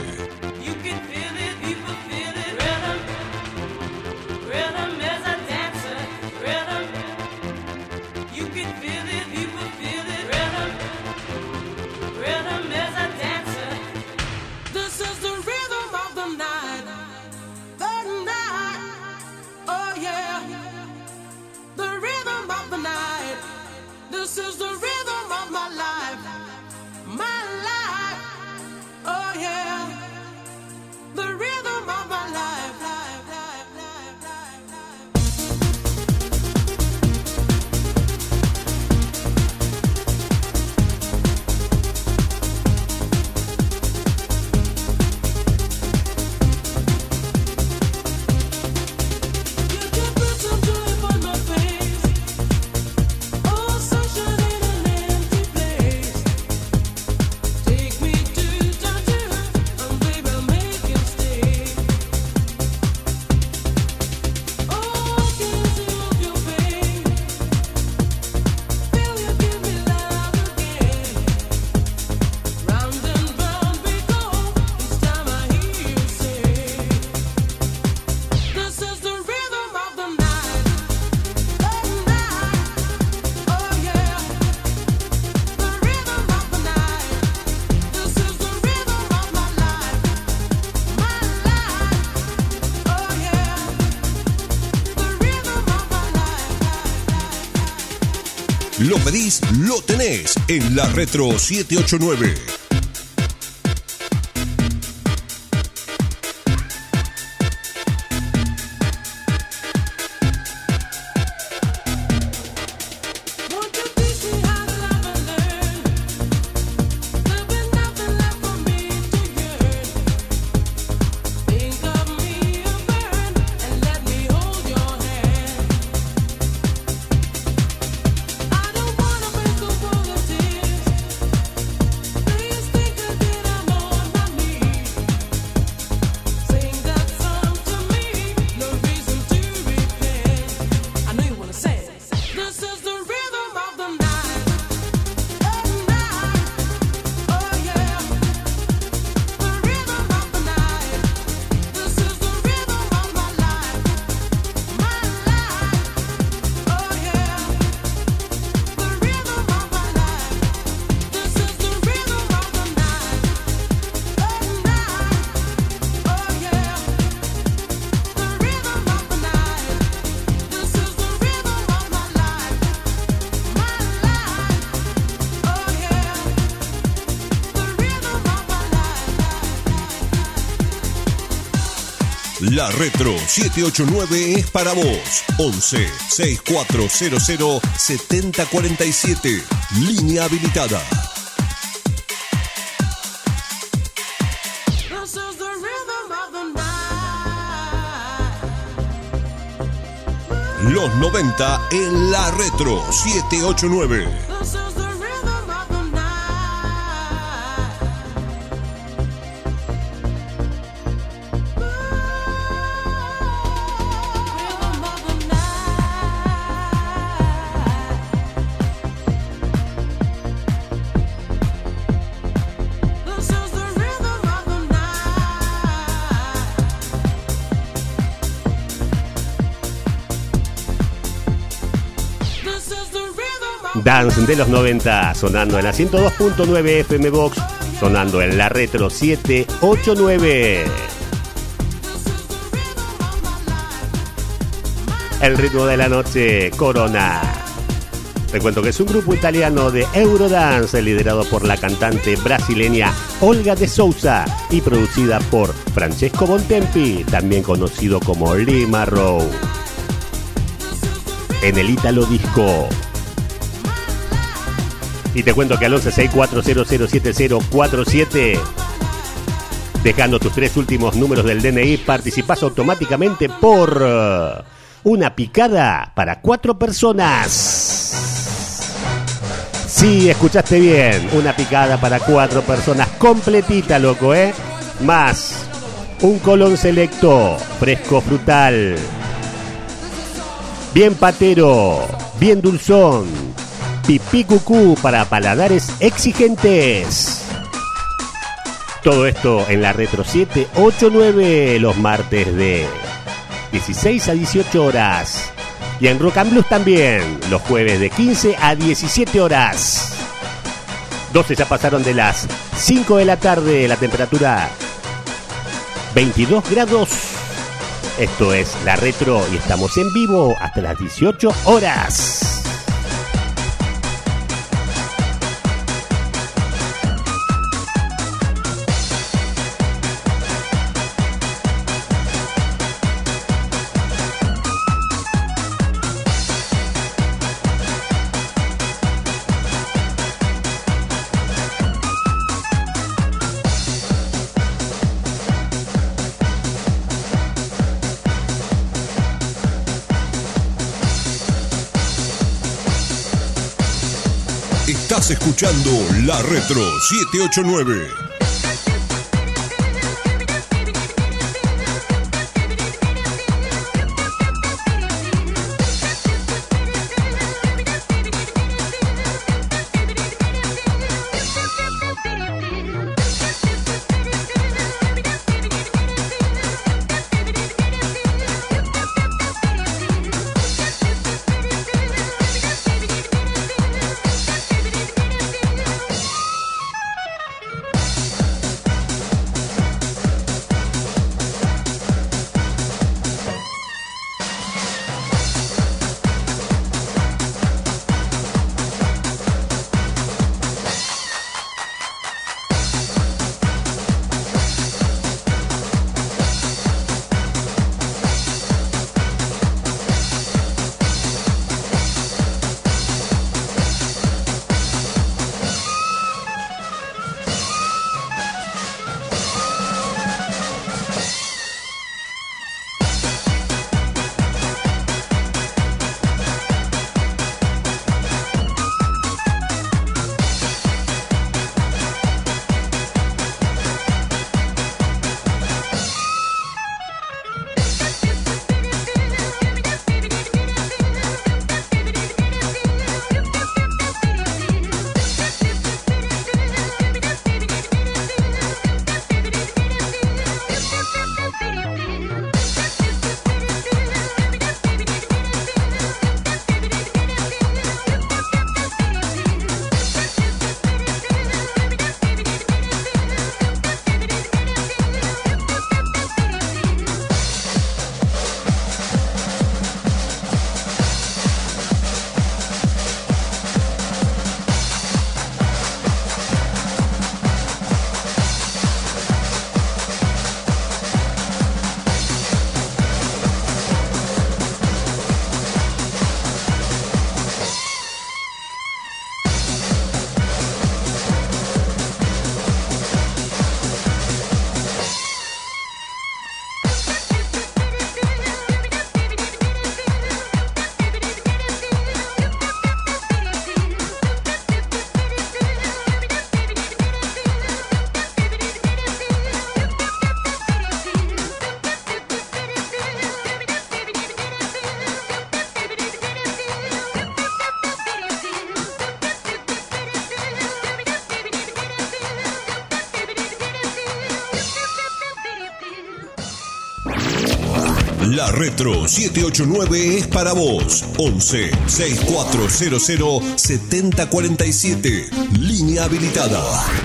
Lo pedís, lo tenés en la Retro siete ocho nueve. La Retro siete ocho nueve es para vos. once, sesenta y cuatro cero cero, setenta cuarenta y siete. Línea habilitada. Los noventa en la Retro siete ocho nueve. Dance de los noventa, sonando en la ciento dos punto nueve F M Box, sonando en la Retro siete ocho nueve. El ritmo de la noche, Corona. Te cuento que es un grupo italiano de Eurodance liderado por la cantante brasileña Olga de Souza y producida por Francesco Bontempi, también conocido como Lima Rowe. En el Italo Disco. Y te cuento que al once, sesenta y cuatro cero cero siete cero cuatro siete, dejando tus tres últimos números del D N I, participás automáticamente por una picada para cuatro personas. Sí, escuchaste bien, una picada para cuatro personas, completita, loco, ¿eh? Más un Colón Selecto, fresco frutal, bien patero, bien dulzón, pipí cucú para paladares exigentes. Todo esto en la Retro siete ocho nueve los martes de dieciséis a dieciocho horas. Y en Rock and Blues también, los jueves de quince a diecisiete horas. doce ya pasaron de las cinco de la tarde, la temperatura veintidós grados. Esto es la Retro y estamos en vivo hasta las dieciocho horas. Estás escuchando la Retro siete ocho nueve. La Retro siete ocho nueve es para vos. once sesenta y cuatro cero cero setenta cuarenta y siete. Línea habilitada.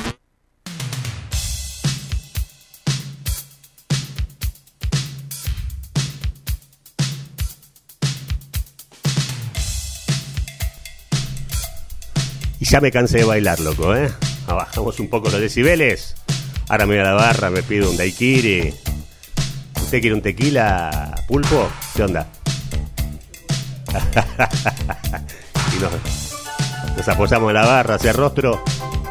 Y ya me cansé de bailar, loco, ¿eh? Bajamos un poco los decibeles. Ahora me voy a la barra, me pido un daiquiri. ¿Usted quiere un tequila, Pulpo? ¿Qué onda? Y nos, nos apoyamos en la barra hacia el rostro.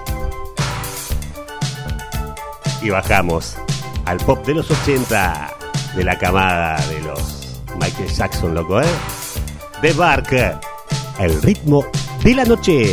Y bajamos al pop de los ochenta. De la camada de los Michael Jackson, loco, ¿eh? The Bark. El ritmo de la noche.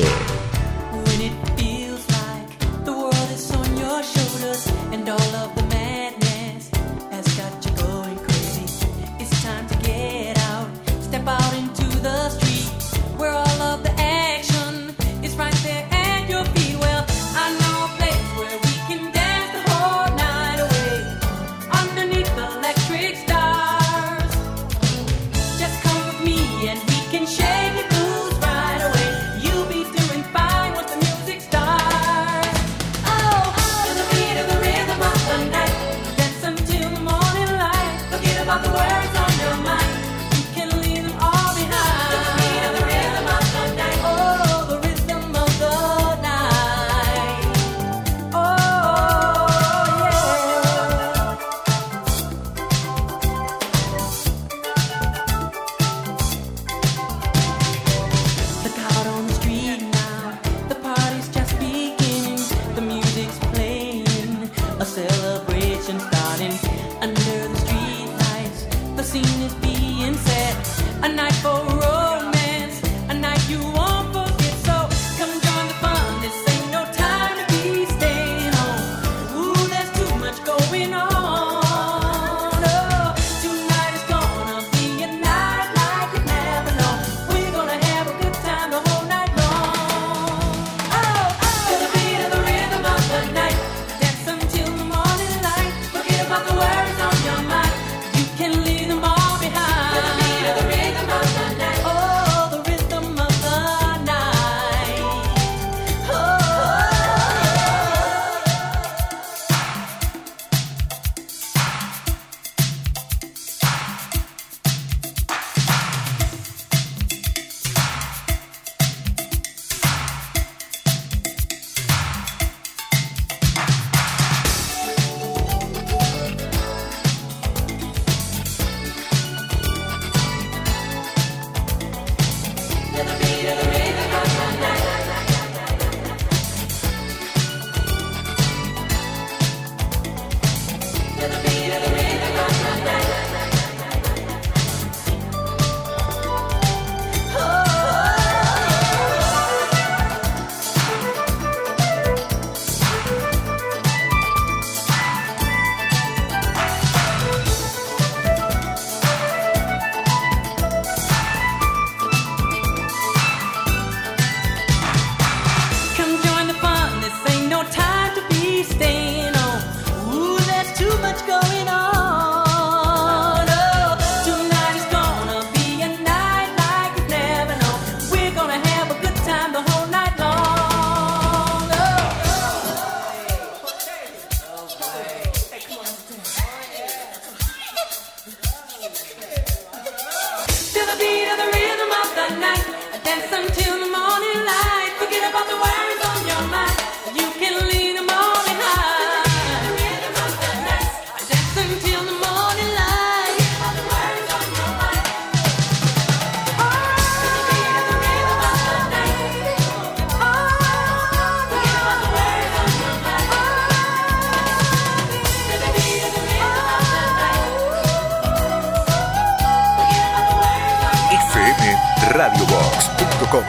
radiobox punto com.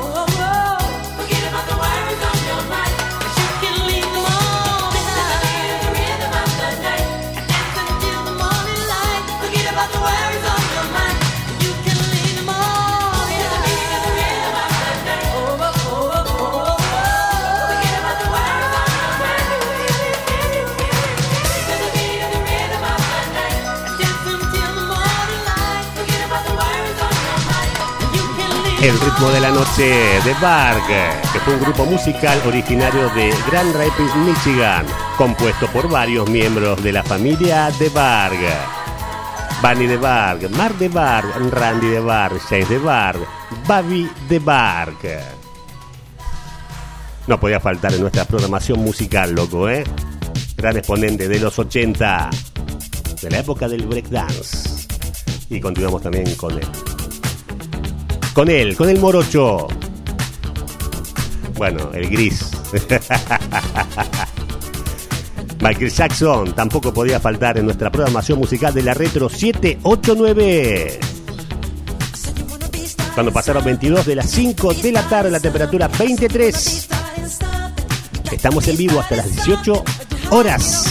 Forget about the worries on your mind, 'cause you can leave them all behind. El ritmo de la noche de Barg, que fue un grupo musical originario de Grand Rapids, Michigan, compuesto por varios miembros de la familia de Barg. Bunny de Barg, Mark de Barg, Randy de Barg, James de Barg, Bobby de Barg. No podía faltar en nuestra programación musical, loco, ¿eh? Gran exponente de los ochenta, de la época del breakdance. Y continuamos también con él. Con él, con el morocho. Bueno, el gris. Michael Jackson tampoco podía faltar en nuestra programación musical de la Retro siete ocho nueve. Cuando pasaron veintidós de las cinco de la tarde, la temperatura veintitrés. Estamos en vivo hasta las dieciocho horas.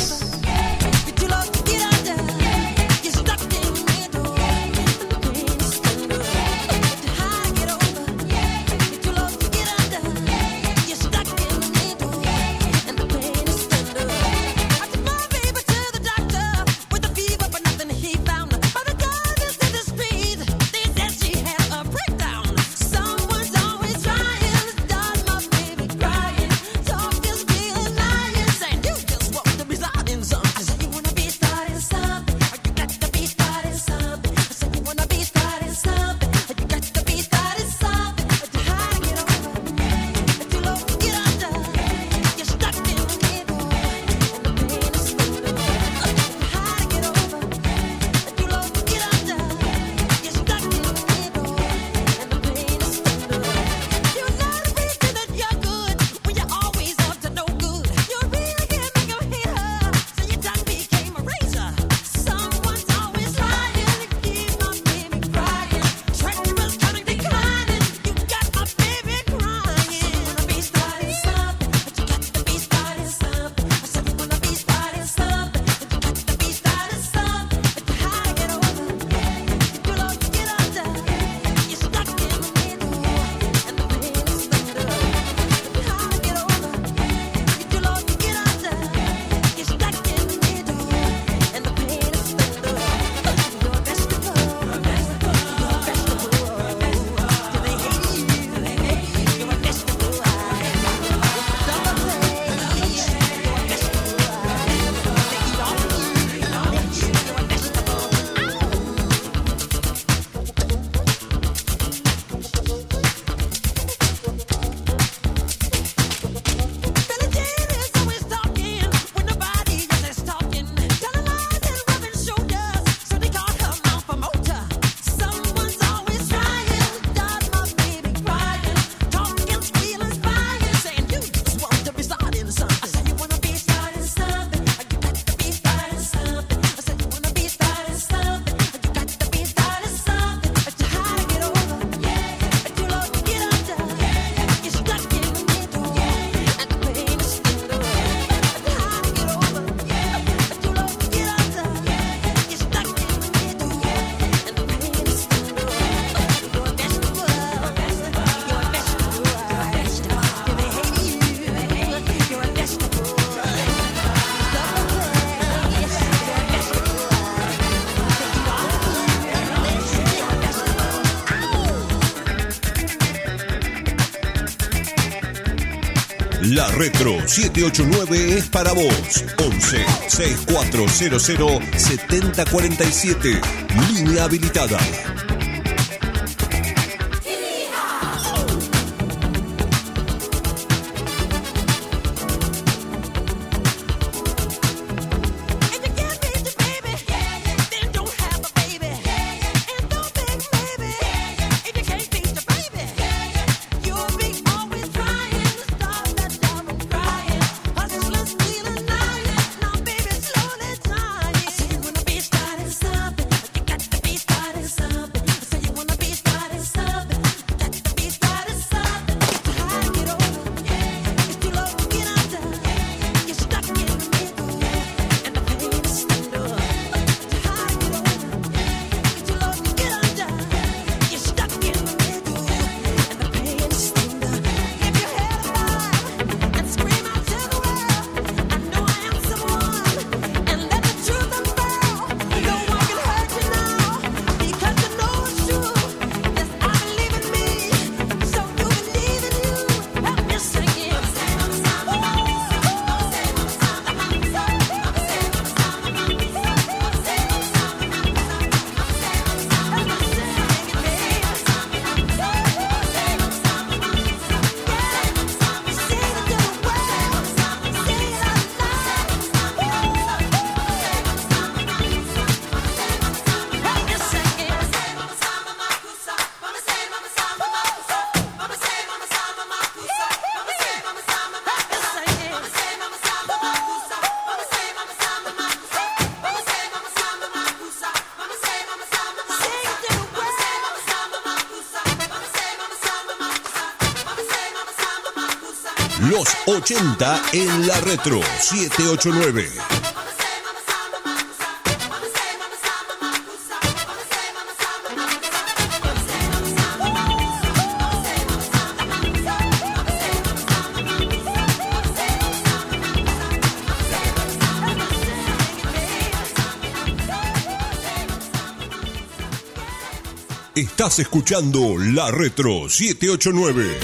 La Retro siete ocho nueve es para vos. once, sesenta y cuatro cero cero, setenta cuarenta y siete. Línea habilitada. Something Los ochenta en la Retro siete ocho nueve. Estás escuchando La Retro siete ocho nueve.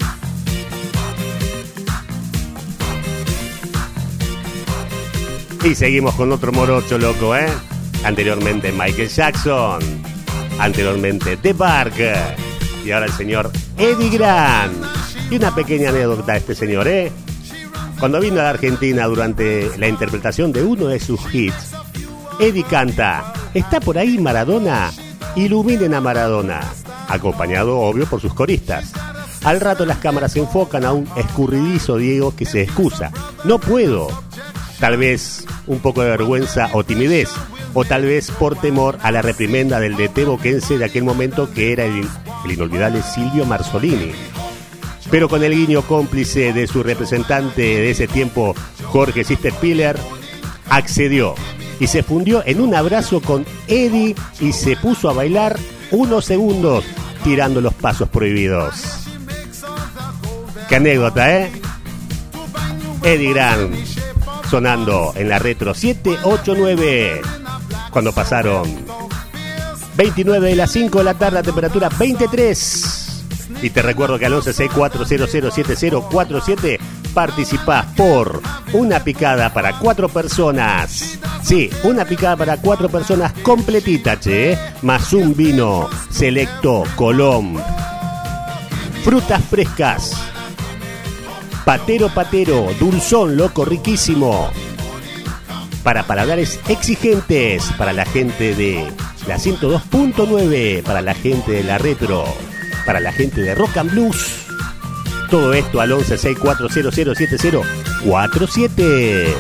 Y seguimos con otro morocho loco, ¿eh? Anteriormente Michael Jackson, anteriormente The Barker y ahora el señor Eddie Grant. Y una pequeña anécdota de este señor, ¿eh? Cuando vino a la Argentina durante la interpretación de uno de sus hits, Eddie canta "¿Está por ahí Maradona? Iluminen a Maradona", acompañado, obvio, por sus coristas. Al rato las cámaras se enfocan a un escurridizo Diego que se excusa: "No puedo". Tal vez un poco de vergüenza o timidez, o tal vez por temor a la reprimenda del D T boquense de aquel momento, que era el, el inolvidable Silvio Marzolini. Pero con el guiño cómplice de su representante de ese tiempo, Jorge Sister-Piller, accedió y se fundió en un abrazo con Eddie y se puso a bailar unos segundos tirando los pasos prohibidos. Qué anécdota, ¿eh? Eddie Grant sonando en la Retro siete ocho nueve cuando pasaron veintinueve de las cinco de la tarde, la temperatura veintitrés. Y te recuerdo que al once sesenta y cuatro cero cero siete cero cuatro siete participás por una picada para cuatro personas. Sí, una picada para cuatro personas completita, che, ¿eh? Más un vino selecto Colón. Frutas frescas. Patero Patero, dulzón, loco, riquísimo. Para paladares exigentes, para la gente de la ciento dos punto nueve, para la gente de la Retro, para la gente de Rock and Blues. Todo esto al once sesenta y cuatro cero cero siete cero cuatro siete.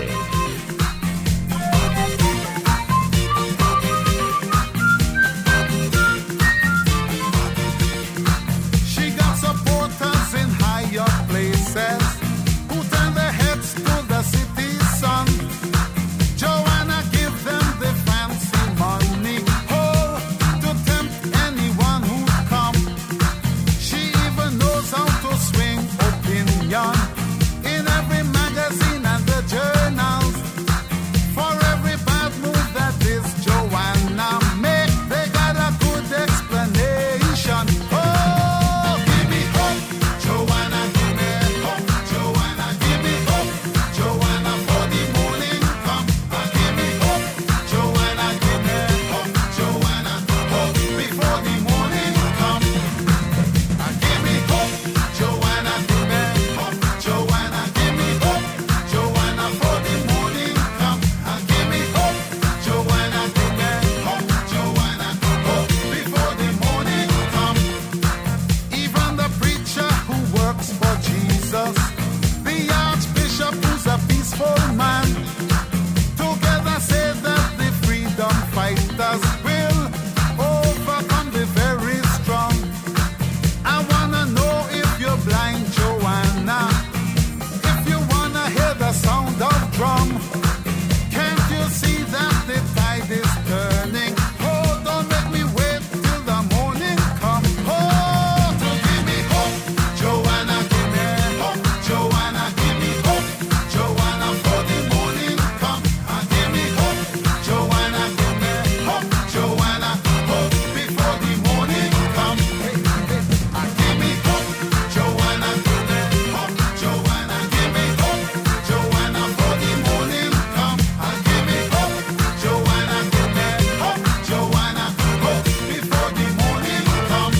In every magazine and the journals, for every bad move that this Joanna make, they got a good explanation. Oh, give me hope, Joanna, give me hope, Joanna, give me hope, Joanna, for the morning come. Uh, give me hope, Joanna, give me hope, Joanna, hope before the morning come. Uh, give me hope, Joanna, give me hope, Joanna, give me hope, Joanna, for the morning come. Uh, give me hope, Joanna, give me hope, Joanna, hope before the morning come. Even the preacher who works for Jesus, the archbishop who's a peaceful man, together say that the freedom fighters will overcome the very strong. I wanna know if you're blind, Joanna, if you wanna hear the sound of drum. Can't you see that the tide is turning? Oh, don't make me wait till the morning come. Oh, to give me hope, Joanna, give me hope, Joanna, give me hope, Joanna, for the morning come. Uh, give me hope, Joanna, give me hope, Joanna, hope before the morning come. Hey, hey, uh, give me hope, Joanna, give me hope, Joanna, give me hope, Joanna, for the morning come. Uh, give me hope, Joanna, give me hope, Joanna, hope before the morning come.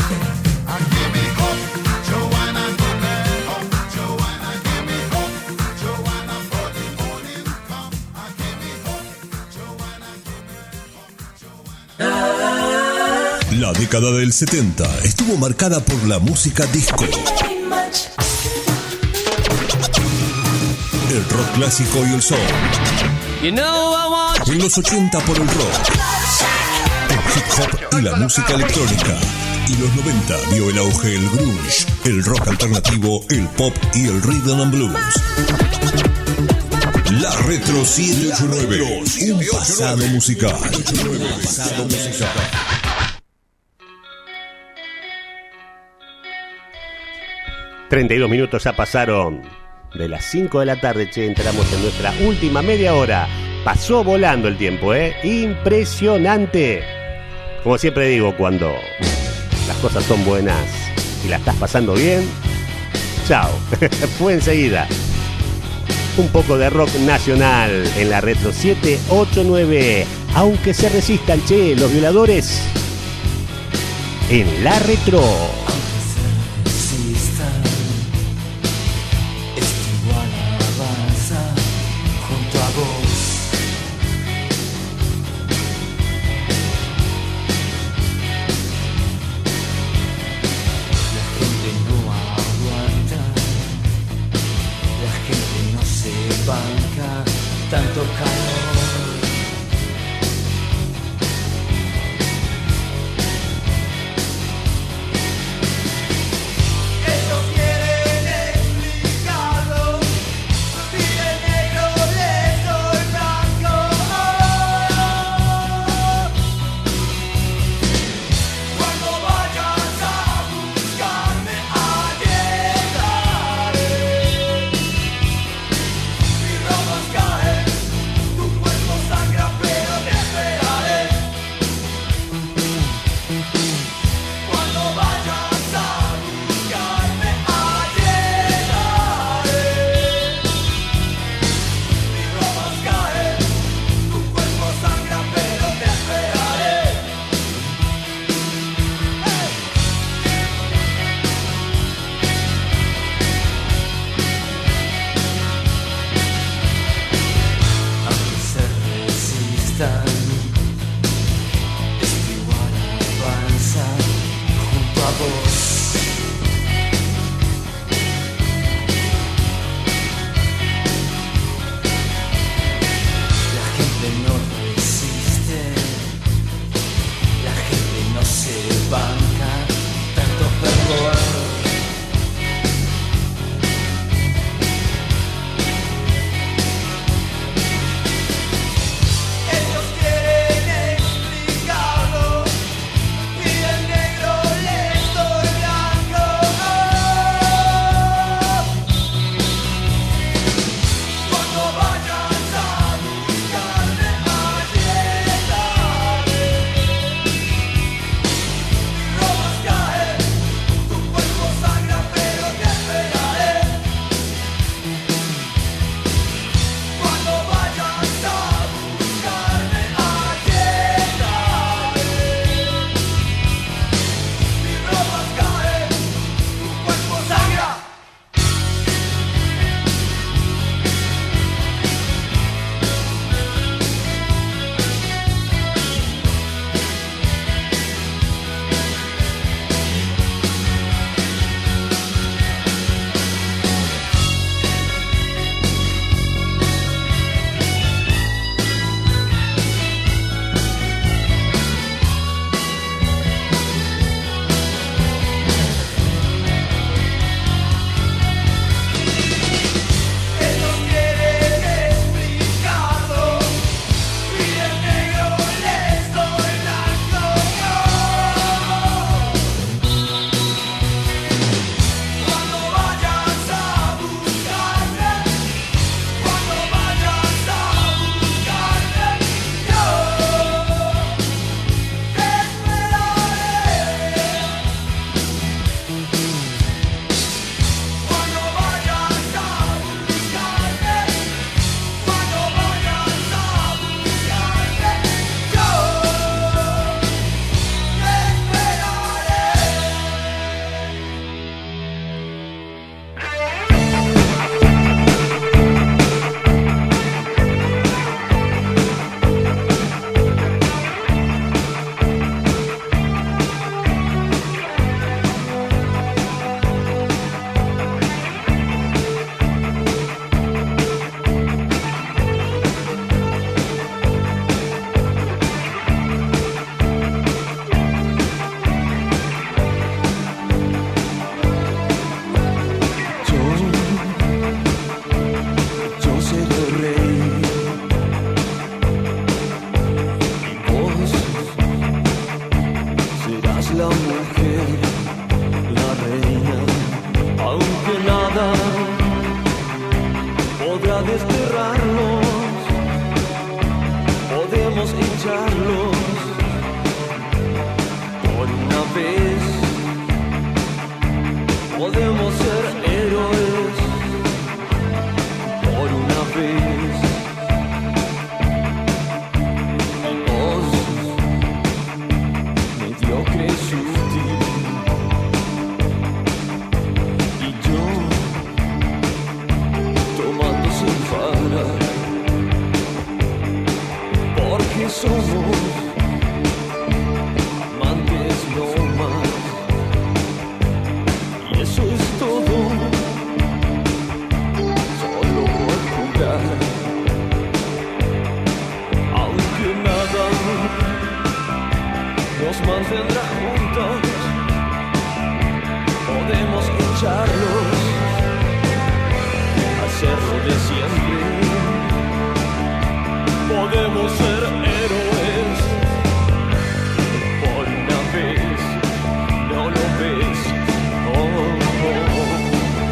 Uh, give me hope, Joanna, give me hope, Joanna, give me hope, Joanna, for the morning come. Uh, give me hope, Joanna, give me hope, Joanna. La década del setenta estuvo marcada por la música disco, el rock clásico y el soul. You know I want En los ochenta por el rock, el hip hop y la música electrónica. y los noventa vio el auge el grunge, el rock alternativo, el pop y el rhythm and blues. La Retro siete ocho nueve, un pasado musical. Un pasado musical. treinta y dos minutos ya pasaron de las cinco de la tarde, che, entramos en nuestra última media hora. Pasó volando el tiempo, ¿eh? Impresionante. Como siempre digo, cuando las cosas son buenas y la estás pasando bien, chao, fue enseguida. Un poco de rock nacional en la Retro siete ocho nueve. Aunque se resistan, che, los violadores en la Retro. Tanto calor. Ellos quieren explicarlo, pide negro, le soy blanco. Cuando vayas a buscarme, allí estaré. Mi ropas caen. para desterrarlos, podemos echarlos por una vez, podemos ser héroes por una vez. Vos, mediocre sutil, y yo tomando sin parar, porque somos amantes no más, y eso es todo, solo por jugar, aunque nada nos mantendrá juntos, podemos echarlos, hacerlo de siempre, podemos ser héroes por una vez, no lo ves, oh, oh, oh.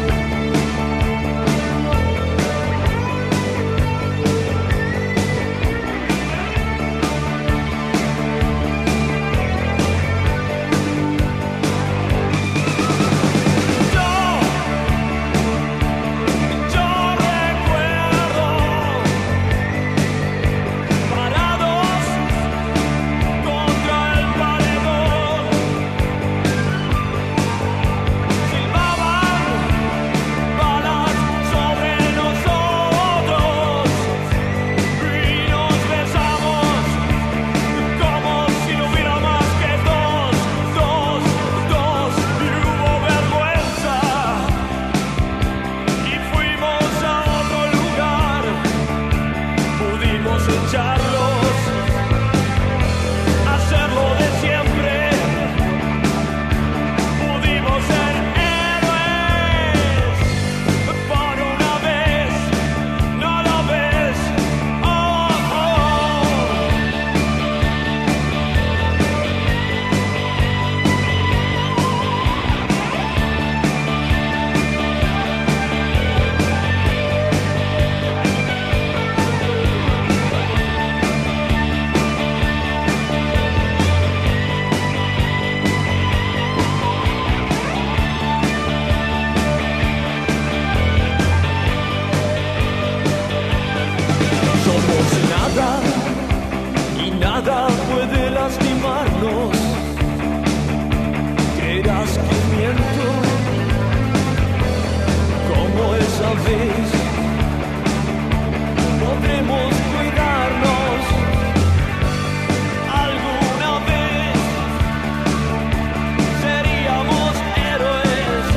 Y nada puede lastimarnos. Creerás que miento, como esa vez. Podremos cuidarnos alguna vez. Seríamos héroes.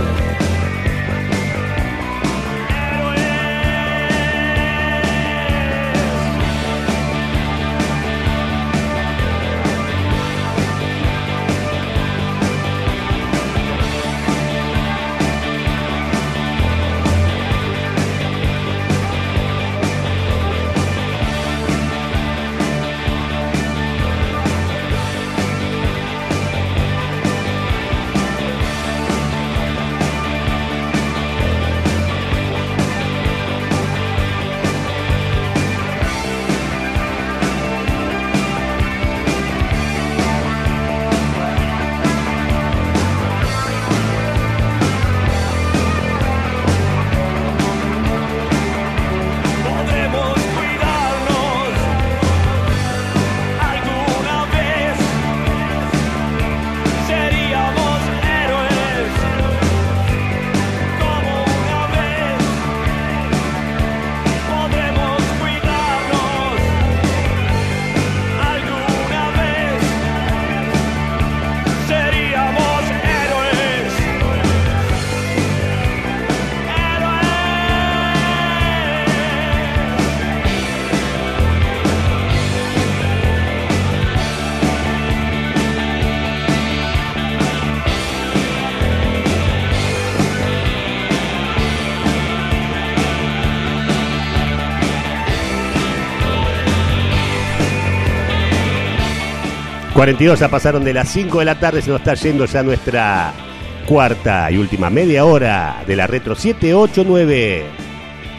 cuarenta y dos ya pasaron de las cinco de la tarde, se nos está yendo ya nuestra cuarta y última media hora de la Retro siete ocho nueve.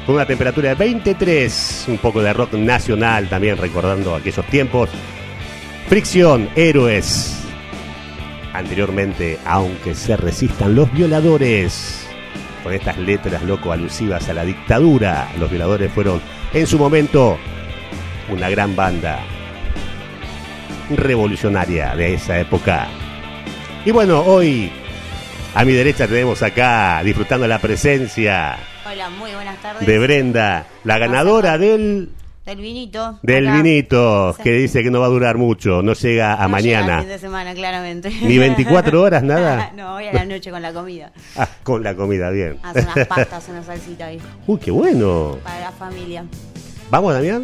con una temperatura de veintitrés, un poco de rock nacional también recordando aquellos tiempos. Fricción, Héroes. Anteriormente, Aunque se resistan los violadores, con estas letras loco alusivas a la dictadura. Los Violadores fueron en su momento una gran banda revolucionaria de esa época. Y bueno, hoy a mi derecha tenemos acá, disfrutando la presencia Hola, muy buenas tardes. de Brenda, la ganadora del Del vinito. del acá. vinito, Sí. que dice que no va a durar mucho, no llega a No llega mañana. el fin de semana, claramente. Ni veinticuatro horas, nada. No, hoy a la noche con la comida. Ah, con la comida, bien. Hace unas pastas, una salsita ahí. Uy, qué bueno. Para la familia. ¿Vamos, Damián?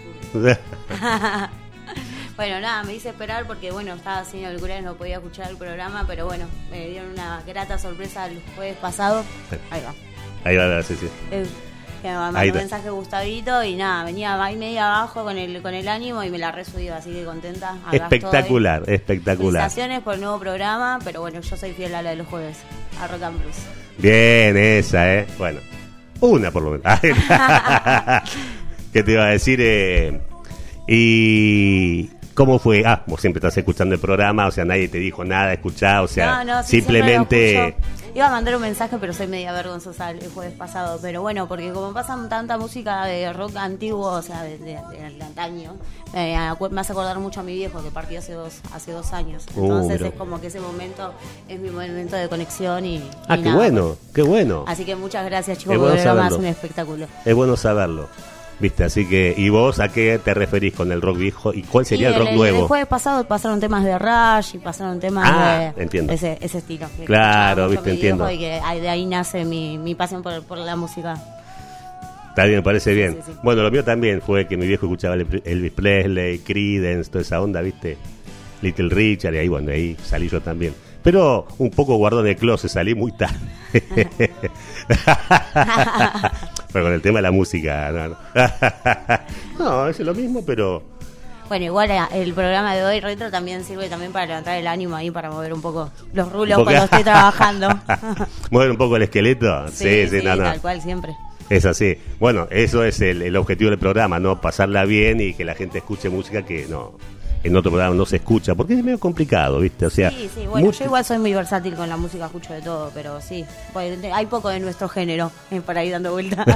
Bueno, nada, me hice esperar porque, bueno, estaba haciendo el cumpleaños, no podía escuchar el programa, pero bueno, me dieron una grata sorpresa el jueves pasado. Ahí va. Ahí va, sí, sí. Eh, que me mandó Ahí un está. mensaje Gustavito y nada, venía ahí media abajo con el con el ánimo y me la resubió, así que contenta. Acá Espectacular, estoy. espectacular. Felicitaciones por el nuevo programa, pero bueno, yo soy fiel a la de los jueves, a Rock and Blues. Bien, esa, ¿eh? Bueno, una por lo menos. ¿Qué te iba a decir? Eh, y... ¿Cómo fue? Ah, vos siempre estás escuchando el programa, o sea, nadie te dijo nada, escuchá, o sea, No, no, sí, siempre lo simplemente... escucho. Iba a mandar un mensaje, pero soy media vergonzosa el jueves pasado. Pero bueno, porque como pasan tanta música de rock antiguo, o sea, de, de, de- de antaño, me, acu- me hace acordar mucho a mi viejo que partió hace dos hace dos años. Uh, Entonces mira. es como que ese momento es mi momento de conexión y. Ah, y qué nada, bueno, qué bueno. pues. Así que muchas gracias, chicos, Es porque bueno el programa es saberlo. un espectáculo. Es bueno saberlo, ¿viste? Así que, ¿y vos a qué te referís con el rock viejo? ¿Y cuál sería Y el rock el, nuevo? El jueves pasado pasaron temas de Rush y pasaron temas Ah, de entiendo. Ese, ese estilo. que Claro, escuchaba mucho viste, mi viejo entiendo. Y que ahí- de ahí nace mi, mi pasión por, por la música. Está bien, me parece bien. sí, sí. Bueno, lo mío también fue que mi viejo escuchaba el- Elvis Presley, Creedence, toda esa onda, ¿viste? Little Richard, y ahí, bueno, ahí salí yo también. Pero un poco guardado en el closet, salí muy tarde. Pero con el tema de la música, no, no. No, es lo mismo, pero... Bueno, igual eh, el programa de hoy retro también sirve también para levantar el ánimo ahí, para mover un poco los rulos Porque- cuando estoy trabajando. ¿Mueven un poco el esqueleto? Sí, sí, no, no. tal cual siempre. Es así. Bueno, eso es el, el objetivo del programa, ¿no? Pasarla bien y que la gente escuche música que no en otro programa no se escucha, porque es medio complicado, ¿viste? O sea, Sí, sí, bueno, mucho- yo igual soy muy versátil con la música, escucho de todo, pero sí, pues, de- hay poco de nuestro género eh, para ir dando vueltas.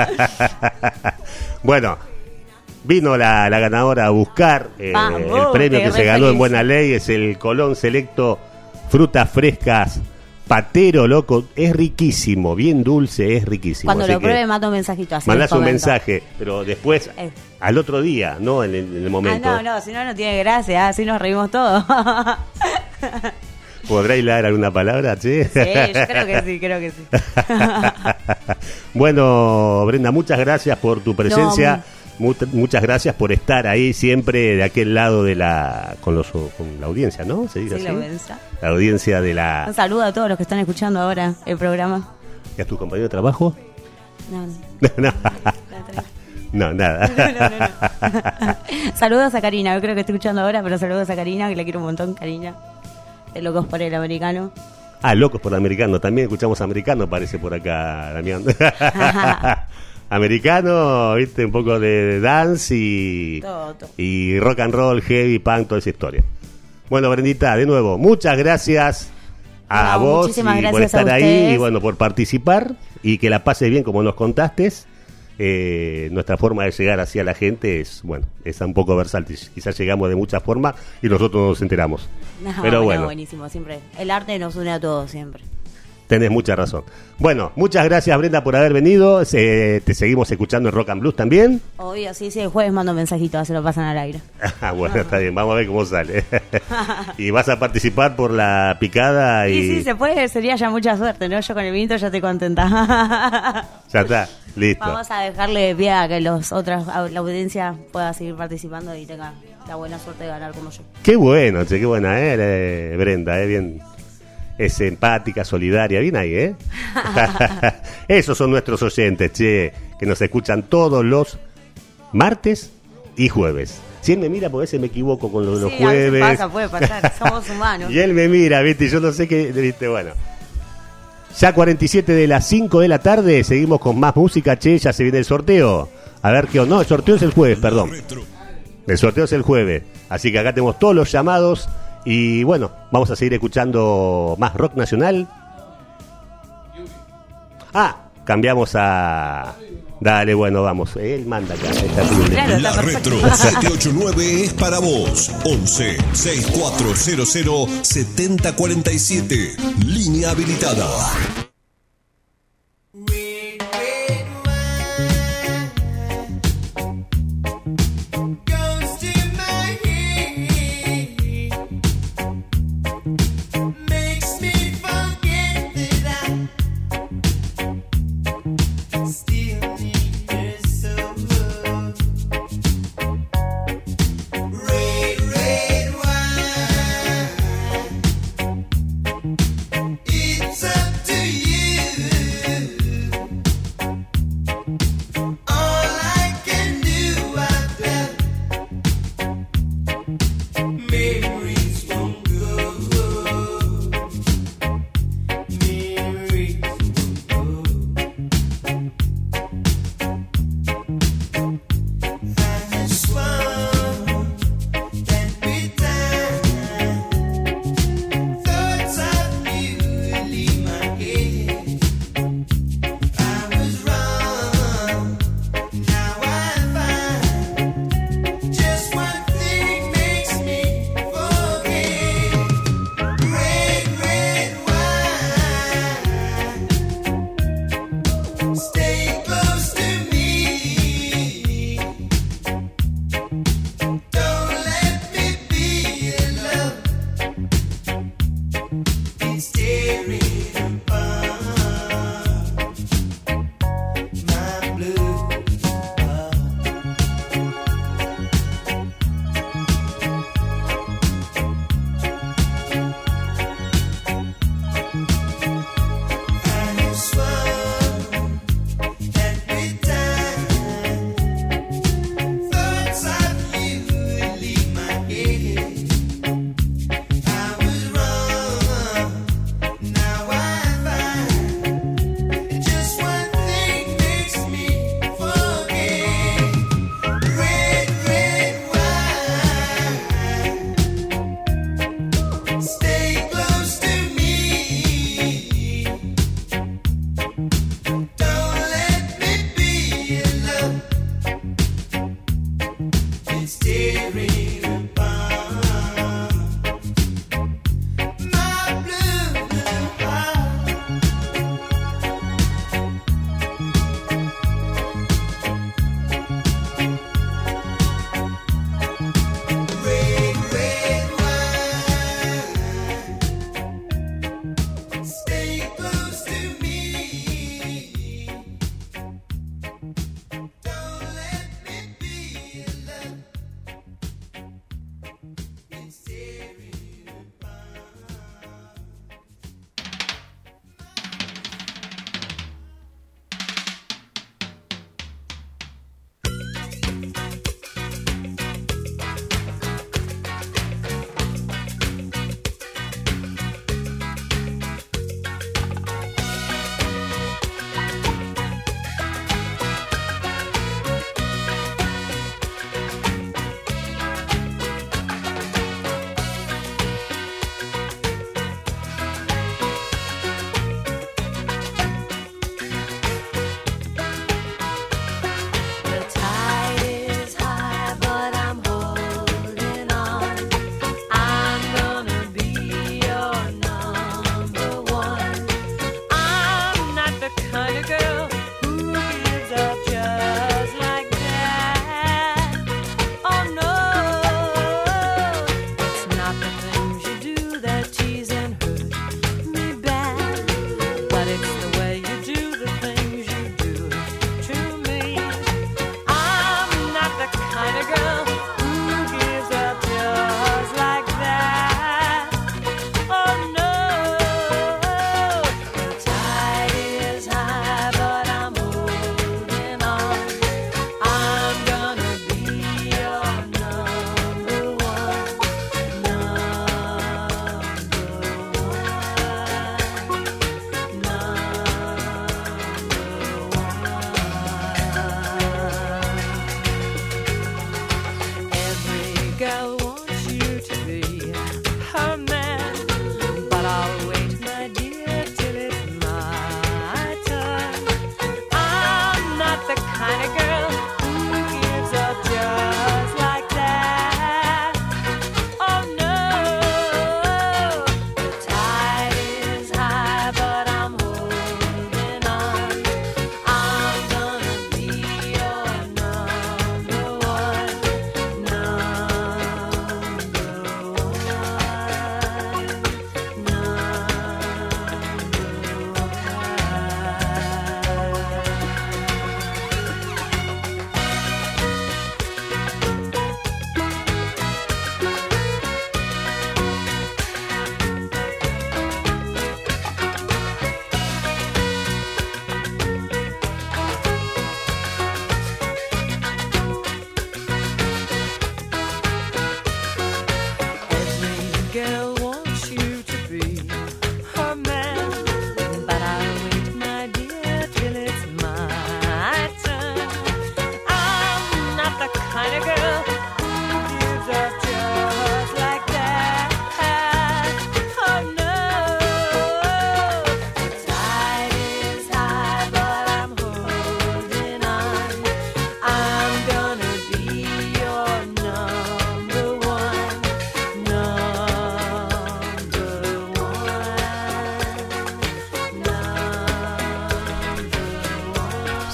Bueno, vino la, la ganadora a buscar eh, Vamos, el premio qué que se re ganó en feliz. Buena Ley, es el Colón Selecto Frutas Frescas Patero, loco, es riquísimo, bien dulce, es riquísimo. Cuando así lo que pruebe, mando un mensajito así. mandás les un comento. mensaje, pero después, Eh. al otro día, no en el, en el momento. Ah, no, no, si no, no tiene gracia, así nos reímos todos. ¿Podrá hilar alguna palabra, che? Sí, yo creo que sí, creo que sí. Bueno, Brenda, muchas gracias por tu presencia. Mu- muchas gracias por estar ahí siempre de aquel lado de la con los con la audiencia, ¿no? Se dice Sí, así. la audiencia. La audiencia de la Un saludo a todos los que están escuchando ahora el programa. ¿Y a tu compañero de trabajo? No, no. No, nada. no, no, no. Saludos a Karina, yo creo que estoy escuchando ahora, pero saludos a Karina, que la quiero un montón, Karina. De Locos por el Americano. Ah, locos por el americano. También escuchamos americano, parece por acá, Damián. Americano, viste, un poco de dance y, Todo, todo. y rock and roll, heavy, punk, toda esa historia. Bueno, Brendita, de nuevo, muchas gracias a No, vos muchísimas y por gracias a estar ahí ustedes. y bueno, por participar y que la pases bien como nos contaste. Eh, nuestra forma de llegar hacia la gente es, bueno, es un poco versátil. Quizás llegamos de muchas formas y nosotros no nos enteramos. No, Pero no, bueno, buenísimo, siempre. El arte nos une a todos siempre. tenés mucha razón. Bueno, muchas gracias, Brenda, por haber venido. Eh, te seguimos escuchando en Rock and Blues también. Obvio, sí, sí, el jueves mando mensajitos, se lo pasan al aire. Ah, bueno, está bien, vamos a ver cómo sale. Y vas a participar por la picada y Sí, sí, se puede, sería ya mucha suerte, ¿no? Yo con el vinito ya estoy contenta. ya está, listo. Vamos a dejarle pie a que los otros, a la audiencia pueda seguir participando y tenga la buena suerte de ganar como yo. Qué bueno, che, qué buena, eh, eh, Brenda, eh, bien. Es empática, solidaria, bien ahí, ¿eh? Esos son nuestros oyentes, che, que nos escuchan todos los martes y jueves. Si él me mira, porque a veces me equivoco con los, los Sí, a veces jueves. pasa, puede pasar, somos humanos. Y él me mira, ¿viste? Y yo no sé qué, ¿viste? Bueno. Ya cuarenta y siete de las cinco de la tarde, seguimos con más música, che, ya se viene el sorteo. A ver qué o no, el sorteo es el jueves, perdón. El sorteo es el jueves, así que acá tenemos todos los llamados y bueno, vamos a seguir escuchando más rock nacional. Ah, cambiamos a... Dale, bueno, vamos, él manda acá. Está Claro, La está Retro perfecto. siete ocho nueve es para vos. once sesenta y cuatro cero cero setenta cuarenta y siete. Línea habilitada. Goes to my head, makes me forget that I still need her so. Red, red wine, it's up to you.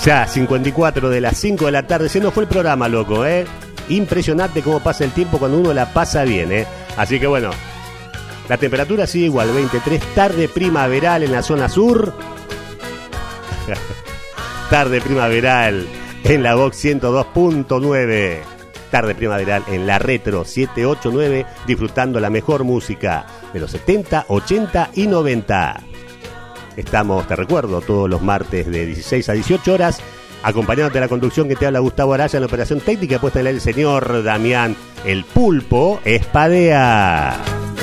Ya, cincuenta y cuatro de las cinco de la tarde. Se nos fue el programa, loco, ¿eh? Impresionante cómo pasa el tiempo cuando uno la pasa bien, ¿eh? Así que bueno, la temperatura sigue igual, veintitrés, tarde primaveral en la zona sur. Tarde primaveral en la Vox ciento dos punto nueve. Tarde primaveral en la Retro setecientos ochenta y nueve, disfrutando la mejor música de los setenta, ochenta y noventa. Estamos, te recuerdo, todos los martes de dieciséis a dieciocho horas, acompañándote a la conducción que te habla Gustavo Araya, en la operación técnica puesta en el señor Damián El Pulpo Espadea.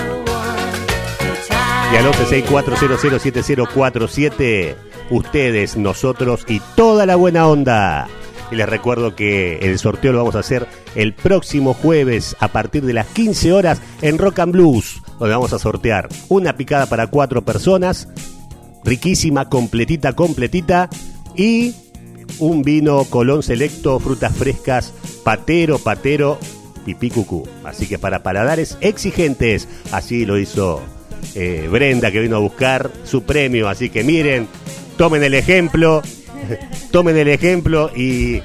Y al once sesenta y cuatro cero cero siete cero cuatro siete, ustedes, nosotros y toda la buena onda. Y les recuerdo que el sorteo lo vamos a hacer el próximo jueves a partir de las quince horas en Rock and Blues, donde vamos a sortear una picada para cuatro personas, riquísima, completita, completita, y un vino Colón Selecto, frutas frescas, patero, patero, pipí cucú. Así que para paladares exigentes, así lo hizo eh, Brenda, que vino a buscar su premio. Así que miren, tomen el ejemplo, tomen el ejemplo y...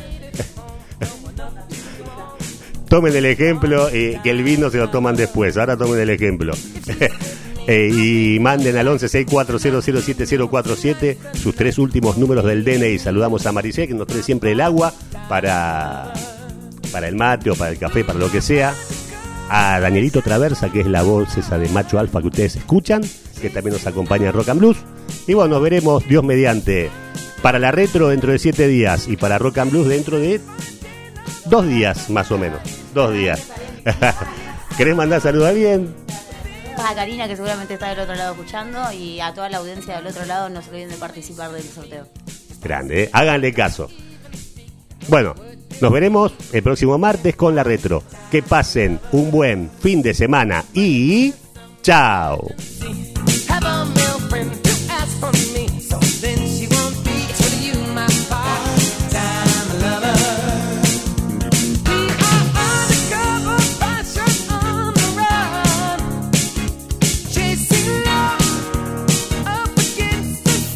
tomen el ejemplo, eh, que el vino se lo toman después. Ahora tomen el ejemplo. Eh, y manden al once sesenta y cuatro cero cero siete cero cuatro siete sus tres últimos números del D N I. Saludamos a Maricé, que nos trae siempre el agua para, para el mate o para el café, para lo que sea. A Danielito Traversa, que es la voz esa de Macho Alfa que ustedes escuchan, que también nos acompaña en Rock and Blues. Y bueno, nos veremos, Dios mediante, para la Retro dentro de siete días y para Rock and Blues dentro de dos días, más o menos. Dos días. ¿Querés mandar saludos a alguien? A Karina, que seguramente está del otro lado escuchando, y a toda la audiencia del otro lado, no se olviden de participar del sorteo. Grande, ¿eh? Háganle caso. Bueno, nos veremos el próximo martes con la Retro. Que pasen un buen fin de semana y... ¡chao! Have a male friend who asks for me, so then she won't be to you, my part-time lover. We are undercover, fashion on the run, chasing love up against the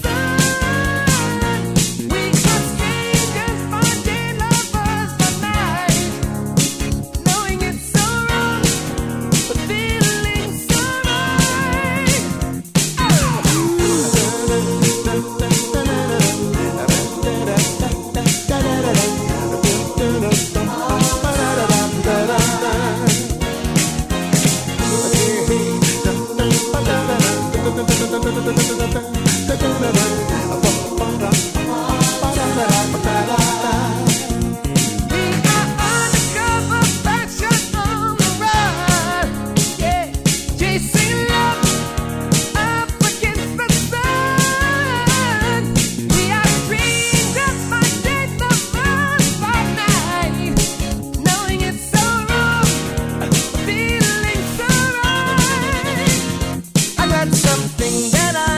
sun. We are strangers by day, lovers by night, knowing it's so wrong, but feeling so right. Something that I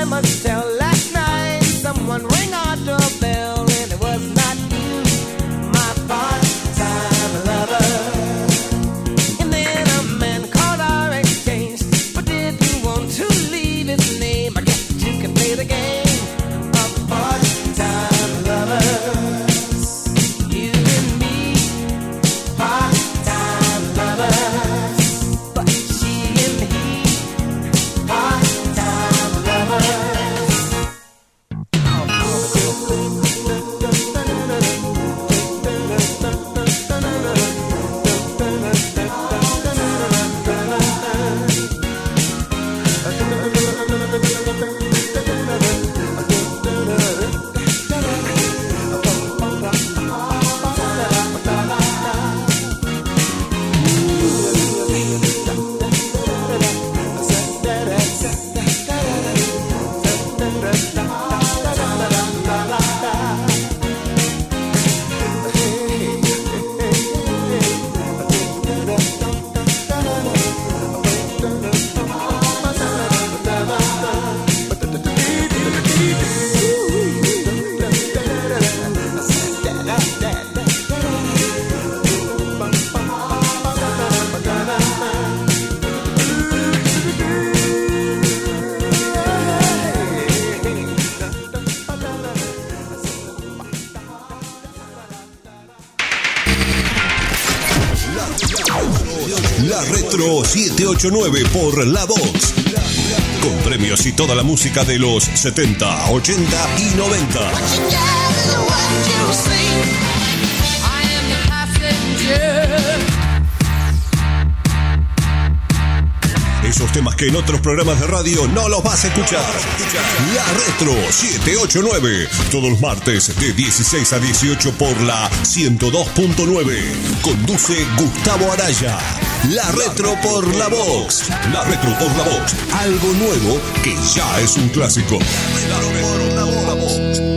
La Retro setecientos ochenta y nueve por La Vox. Con premios y toda la música de los setenta, ochenta y noventa. Esos temas que en otros programas de radio no los vas a escuchar. La Retro setecientos ochenta y nueve. Todos los martes de dieciséis a dieciocho por la ciento dos punto nueve. Conduce Gustavo Araya. La Retro por La Vox. La Retro por La Vox. Algo nuevo que ya es un clásico. La Retro por La Vox.